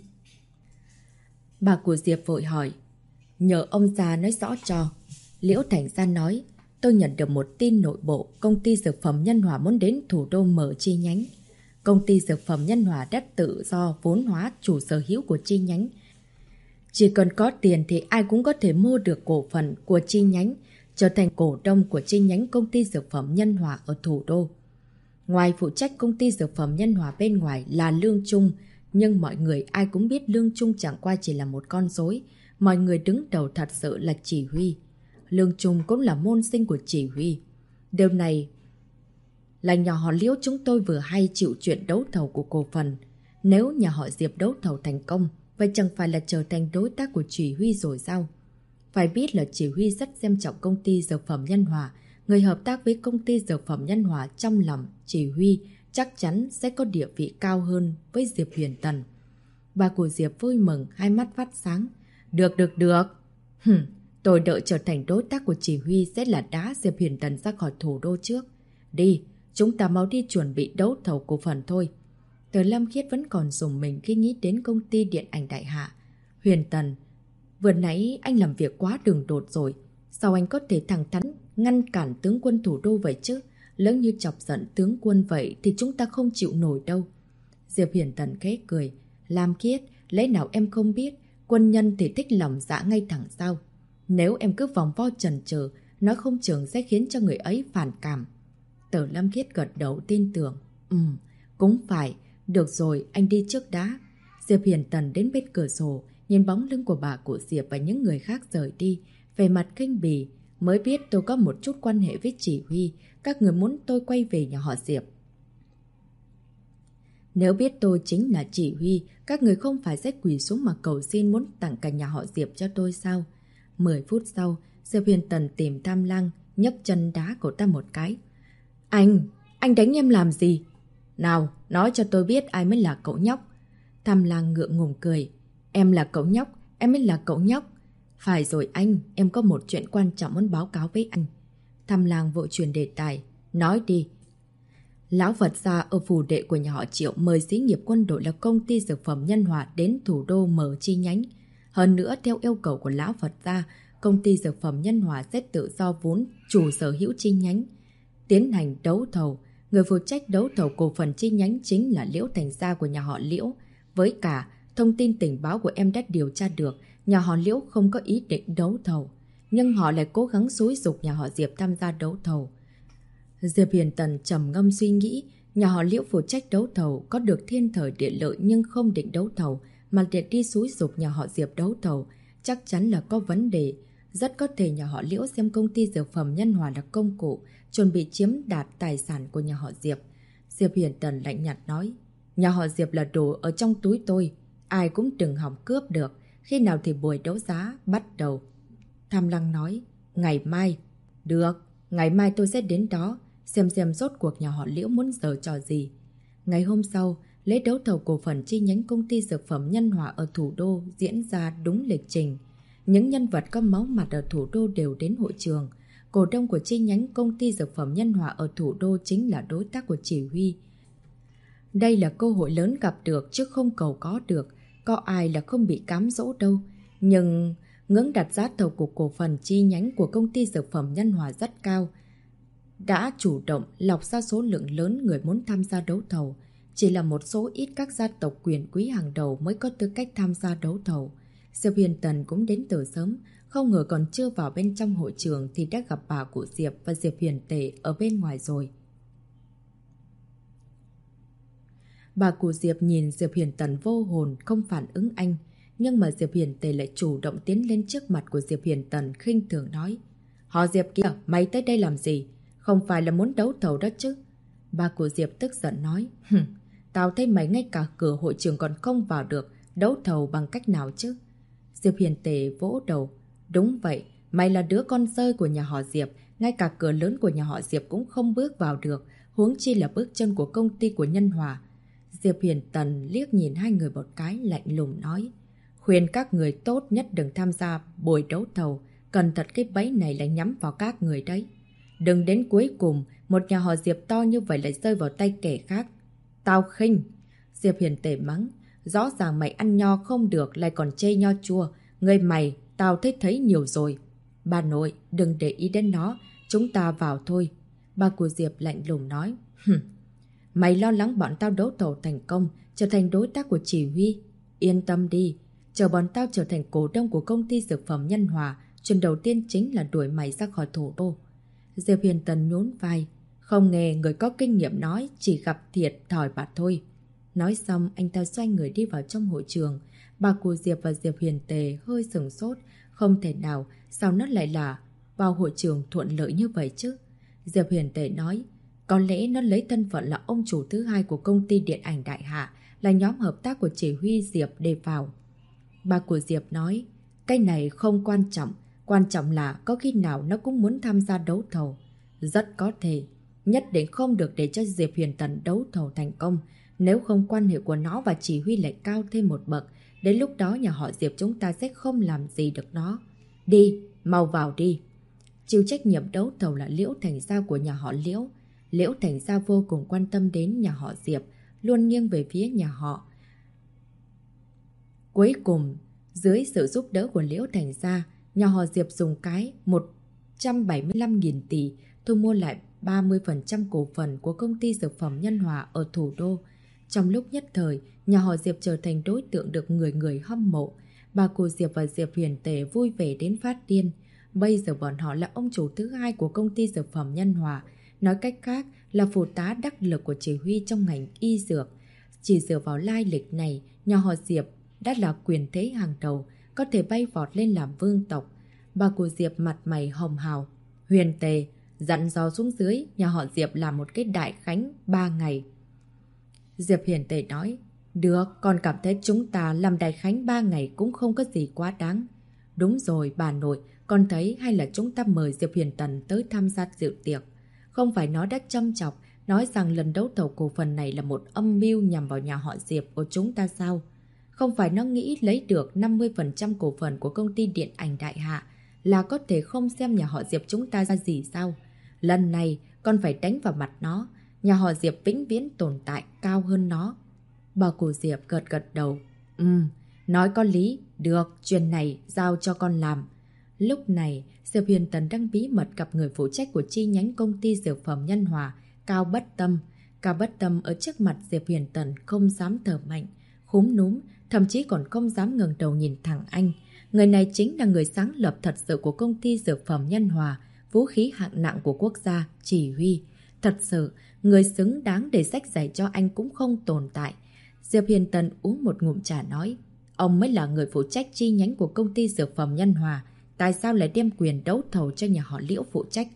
Bà của Diệp vội hỏi. Nhờ ông già nói rõ cho. Liễu Thành ra nói. Tôi nhận được một tin nội bộ, công ty dược phẩm Nhân Hòa muốn đến thủ đô mở chi nhánh. Công ty dược phẩm Nhân Hòa đã tự do vốn hóa chủ sở hữu của chi nhánh. Chỉ cần có tiền thì ai cũng có thể mua được cổ phần của chi nhánh, trở thành cổ đông của chi nhánh công ty dược phẩm Nhân Hòa ở thủ đô. Ngoài phụ trách công ty dược phẩm Nhân Hòa bên ngoài là Lương Trung, nhưng mọi người ai cũng biết Lương Trung chẳng qua chỉ là một con rối. Mọi người đứng đầu thật sự là chỉ huy. Lương Trung cũng là môn sinh của chỉ huy. Điều này là nhà họ Liễu chúng tôi vừa hay chịu chuyện đấu thầu của cổ phần. Nếu nhà họ Diệp đấu thầu thành công, vậy chẳng phải là trở thành đối tác của chỉ huy rồi sao? Phải biết là chỉ huy rất xem trọng công ty dược phẩm Nhân Hòa. Người hợp tác với công ty dược phẩm Nhân Hòa trong lòng chỉ huy chắc chắn sẽ có địa vị cao hơn với Diệp Huyền Tần. Bà của Diệp vui mừng, hai mắt phát sáng. Được. Tôi đợi trở thành đối tác của chỉ huy sẽ là đá Diệp Huyền Tần ra khỏi thủ đô trước. Đi, chúng ta mau đi chuẩn bị đấu thầu cổ phần thôi. Tờ Lâm Khiết vẫn còn rùng mình khi nghĩ đến công ty điện ảnh Đại Hạ. Huyền Tần, vừa nãy anh làm việc quá đường đột rồi. Sao anh có thể thẳng thắn ngăn cản tướng quân thủ đô vậy chứ? Lỡ như chọc giận tướng quân vậy thì chúng ta không chịu nổi đâu. Diệp Huyền Tần khẽ cười. Lam Khiết, lẽ nào em không biết quân nhân thì thích lòng dạ ngay thẳng sao? Nếu em cứ vòng vo chần chừ, nói không chừng sẽ khiến cho người ấy phản cảm. Tờ Lâm Khiết gật đầu tin tưởng. Cũng phải. Được rồi, anh đi trước đã. Diệp Huyền Tần đến bên cửa sổ, nhìn bóng lưng của bà cụ Diệp và những người khác rời đi, về mặt khinh bỉ. Mới biết tôi có một chút quan hệ với chỉ huy, các người muốn tôi quay về nhà họ Diệp. Nếu biết tôi chính là chỉ huy, các người không phải sẽ quỳ xuống mà cầu xin muốn tặng cả nhà họ Diệp cho tôi sao? 10 phút sau, Diệp Huyền Tần tìm Tham Lang, nhấc chân đá cậu ta một cái. Anh đánh em làm gì? Nào, nói cho tôi biết ai mới là cậu nhóc. Tham Lang ngượng ngùng cười. Em là cậu nhóc, em mới là cậu nhóc. Phải rồi anh, em có một chuyện quan trọng muốn báo cáo với anh. Tham Lang vội chuyển đề tài. Nói đi. Lão Phật gia ở phủ đệ của nhà họ Triệu mời xí nghiệp quân đội là công ty dược phẩm Nhân Hòa đến thủ đô mở chi nhánh. Hơn nữa, theo yêu cầu của Lão Phật gia, công ty dược phẩm Nhân Hòa sẽ tự do vốn chủ sở hữu chi nhánh, tiến hành đấu thầu. Người phụ trách đấu thầu cổ phần chi nhánh chính là Liễu Thành gia của nhà họ Liễu. Với cả, thông tin tình báo của em đã điều tra được, nhà họ Liễu không có ý định đấu thầu. Nhưng họ lại cố gắng xúi giục nhà họ Diệp tham gia đấu thầu. Diệp Huyền Tần trầm ngâm suy nghĩ, nhà họ Liễu phụ trách đấu thầu có được thiên thời địa lợi nhưng không định đấu thầu, mà để đi xúi giục nhà họ Diệp đấu thầu, chắc chắn là có vấn đề. Rất có thể nhà họ Liễu xem công ty dược phẩm Nhân Hòa là công cụ, chuẩn bị chiếm đạt tài sản của nhà họ Diệp. Diệp Huyền Tần lạnh nhạt nói, nhà họ Diệp là đồ ở trong túi tôi, ai cũng đừng hòng cướp được, khi nào thì buổi đấu giá bắt đầu. Tham Lăng nói, ngày mai. Được, ngày mai tôi sẽ đến đó, xem rốt cuộc nhà họ Liễu muốn giở trò gì. Ngày hôm sau, lễ đấu thầu cổ phần chi nhánh công ty dược phẩm Nhân Hòa ở thủ đô diễn ra đúng lịch trình. Những nhân vật có máu mặt ở thủ đô đều đến hội trường. Cổ đông của chi nhánh công ty dược phẩm Nhân Hòa ở thủ đô chính là đối tác của chỉ huy. Đây là cơ hội lớn gặp được chứ không cầu có được. Có ai là không bị cám dỗ đâu. Nhưng ngưỡng đặt giá thầu của cổ phần chi nhánh của công ty dược phẩm Nhân Hòa rất cao. Đã chủ động lọc ra số lượng lớn người muốn tham gia đấu thầu. Chỉ là một số ít các gia tộc quyền quý hàng đầu mới có tư cách tham gia đấu thầu. Diệp Huyền Tần cũng đến từ sớm, không ngờ còn chưa vào bên trong hội trường thì đã gặp bà cụ Diệp và Diệp Huyền Tề ở bên ngoài rồi. Bà cụ Diệp nhìn Diệp Huyền Tần vô hồn, không phản ứng anh. Nhưng mà Diệp Huyền Tề lại chủ động tiến lên trước mặt của Diệp Huyền Tần khinh thường nói. Họ Diệp kia, mày tới đây làm gì? Không phải là muốn đấu thầu đó chứ? Bà cụ Diệp tức giận nói. Tao thấy mày ngay cả cửa hội trường còn không vào được, đấu thầu bằng cách nào chứ? Diệp Huyền Tề vỗ đầu. Đúng vậy, mày là đứa con rơi của nhà họ Diệp, ngay cả cửa lớn của nhà họ Diệp cũng không bước vào được, huống chi là bước chân của công ty của Nhân Hòa. Diệp Huyền Tần liếc nhìn hai người một cái, lạnh lùng nói. Khuyên các người tốt nhất đừng tham gia buổi đấu thầu, cẩn thận cái bẫy này là nhắm vào các người đấy. Đừng đến cuối cùng, một nhà họ Diệp to như vậy lại rơi vào tay kẻ khác. Tao khinh. Diệp Huyền Tề mắng. Rõ ràng mày ăn nho không được lại còn chê nho chua. Người mày, tao thấy nhiều rồi. Bà nội, đừng để ý đến nó. Chúng ta vào thôi. Bà của Diệp lạnh lùng nói. Mày lo lắng bọn tao đấu thầu thành công, trở thành đối tác của chỉ huy. Yên tâm đi. Chờ bọn tao trở thành cổ đông của công ty dược phẩm Nhân Hòa, chuyện đầu tiên chính là đuổi mày ra khỏi thủ đô. Diệp Huyền Tần nhún vai. Không nghe người có kinh nghiệm nói, chỉ gặp thiệt thòi bạt thôi. Nói xong, anh ta xoay người đi vào trong hội trường. Bà cụ Diệp và Diệp Huyền Tề hơi sửng sốt. Không thể nào, sao nó lại là vào hội trường thuận lợi như vậy chứ? Diệp Huyền Tề nói, có lẽ nó lấy thân phận là ông chủ thứ hai của công ty điện ảnh Đại Hạ, là nhóm hợp tác của chỉ huy Diệp để vào. Bà của Diệp nói, cái này không quan trọng là có khi nào nó cũng muốn tham gia đấu thầu. Rất có thể, nhất định không được để cho Diệp Huyền Tần đấu thầu thành công, nếu không quan hệ của nó và chỉ huy lại cao thêm một bậc, đến lúc đó nhà họ Diệp chúng ta sẽ không làm gì được nó. Đi, mau vào đi. Chịu trách nhiệm đấu thầu là Liễu Thành gia của nhà họ Liễu. Liễu Thành gia vô cùng quan tâm đến nhà họ Diệp, luôn nghiêng về phía nhà họ. Cuối cùng, dưới sự giúp đỡ của Liễu Thành Gia, nhà họ Diệp dùng cái 175.000 tỷ thu mua lại 30% cổ phần của công ty dược phẩm Nhân Hòa ở thủ đô. Trong lúc nhất thời, nhà họ Diệp trở thành đối tượng được người người hâm mộ. Bà cụ Diệp và Diệp Huyền Tề vui vẻ đến phát điên. Bây giờ bọn họ là ông chủ thứ hai của công ty dược phẩm Nhân Hòa. Nói cách khác là phụ tá đắc lực của chỉ huy trong ngành y dược. Chỉ dựa vào lai lịch này, nhà họ Diệp đã là quyền thế hàng đầu, có thể bay vọt lên làm vương tộc. Bà cụ Diệp mặt mày hồng hào. Huyền Tề dặn dò xuống dưới, nhà họ Diệp làm một cái đại khánh 3 ngày. Diệp Huyền Tề nói, được, con cảm thấy chúng ta làm đại khánh 3 ngày cũng không có gì quá đáng. Đúng rồi, bà nội, con thấy hay là chúng ta mời Diệp Huyền Tần tới tham gia dự tiệc. Không phải nó đã châm chọc, nói rằng lần đấu thầu cổ phần này là một âm mưu nhằm vào nhà họ Diệp của chúng ta sao? Không phải nó nghĩ lấy được 50% cổ phần của công ty điện ảnh Đại Hạ là có thể không xem nhà họ Diệp chúng ta ra gì sao? Lần này con phải đánh vào mặt nó. Nhà họ Diệp vĩnh viễn tồn tại cao hơn nó. Bà cụ Diệp gật gật đầu. Nói có lý. Được, chuyện này giao cho con làm. Lúc này, Diệp Huyền Tần đang bí mật gặp người phụ trách của chi nhánh công ty dược phẩm Nhân Hòa, Cao Bất Tâm. Cao Bất Tâm ở trước mặt Diệp Huyền Tần không dám thở mạnh, khúm núm, thậm chí còn không dám ngẩng đầu nhìn thẳng anh. Người này chính là người sáng lập thật sự của công ty dược phẩm Nhân Hòa, vũ khí hạng nặng của quốc gia, chỉ huy. Thật sự, người xứng đáng để sách giải cho anh cũng không tồn tại. Diệp Huyền Tần uống một ngụm trà nói, ông mới là người phụ trách chi nhánh của công ty dược phẩm Nhân Hòa, tại sao lại đem quyền đấu thầu cho nhà họ Liễu phụ trách?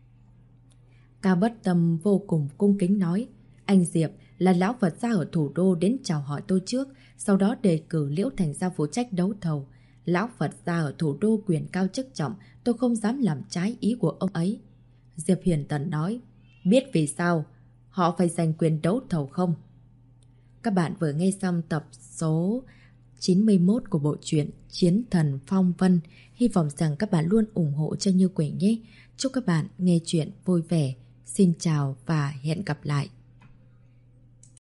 Cao Bất Tâm vô cùng cung kính nói, anh Diệp là lão Phật gia ở thủ đô đến chào hỏi tôi trước, sau đó đề cử Liễu Thành Gia phụ trách đấu thầu. Lão Phật gia ở thủ đô quyền cao chức trọng, tôi không dám làm trái ý của ông ấy. Diệp Huyền Tần nói, biết vì sao họ phải giành quyền đấu thầu không? Các bạn vừa nghe xong tập số 91 của bộ truyện Chiến Thần Phong Vân. Hy vọng rằng các bạn luôn ủng hộ cho Như Quỳnh nhé. Chúc các bạn nghe chuyện vui vẻ. Xin chào và hẹn gặp lại.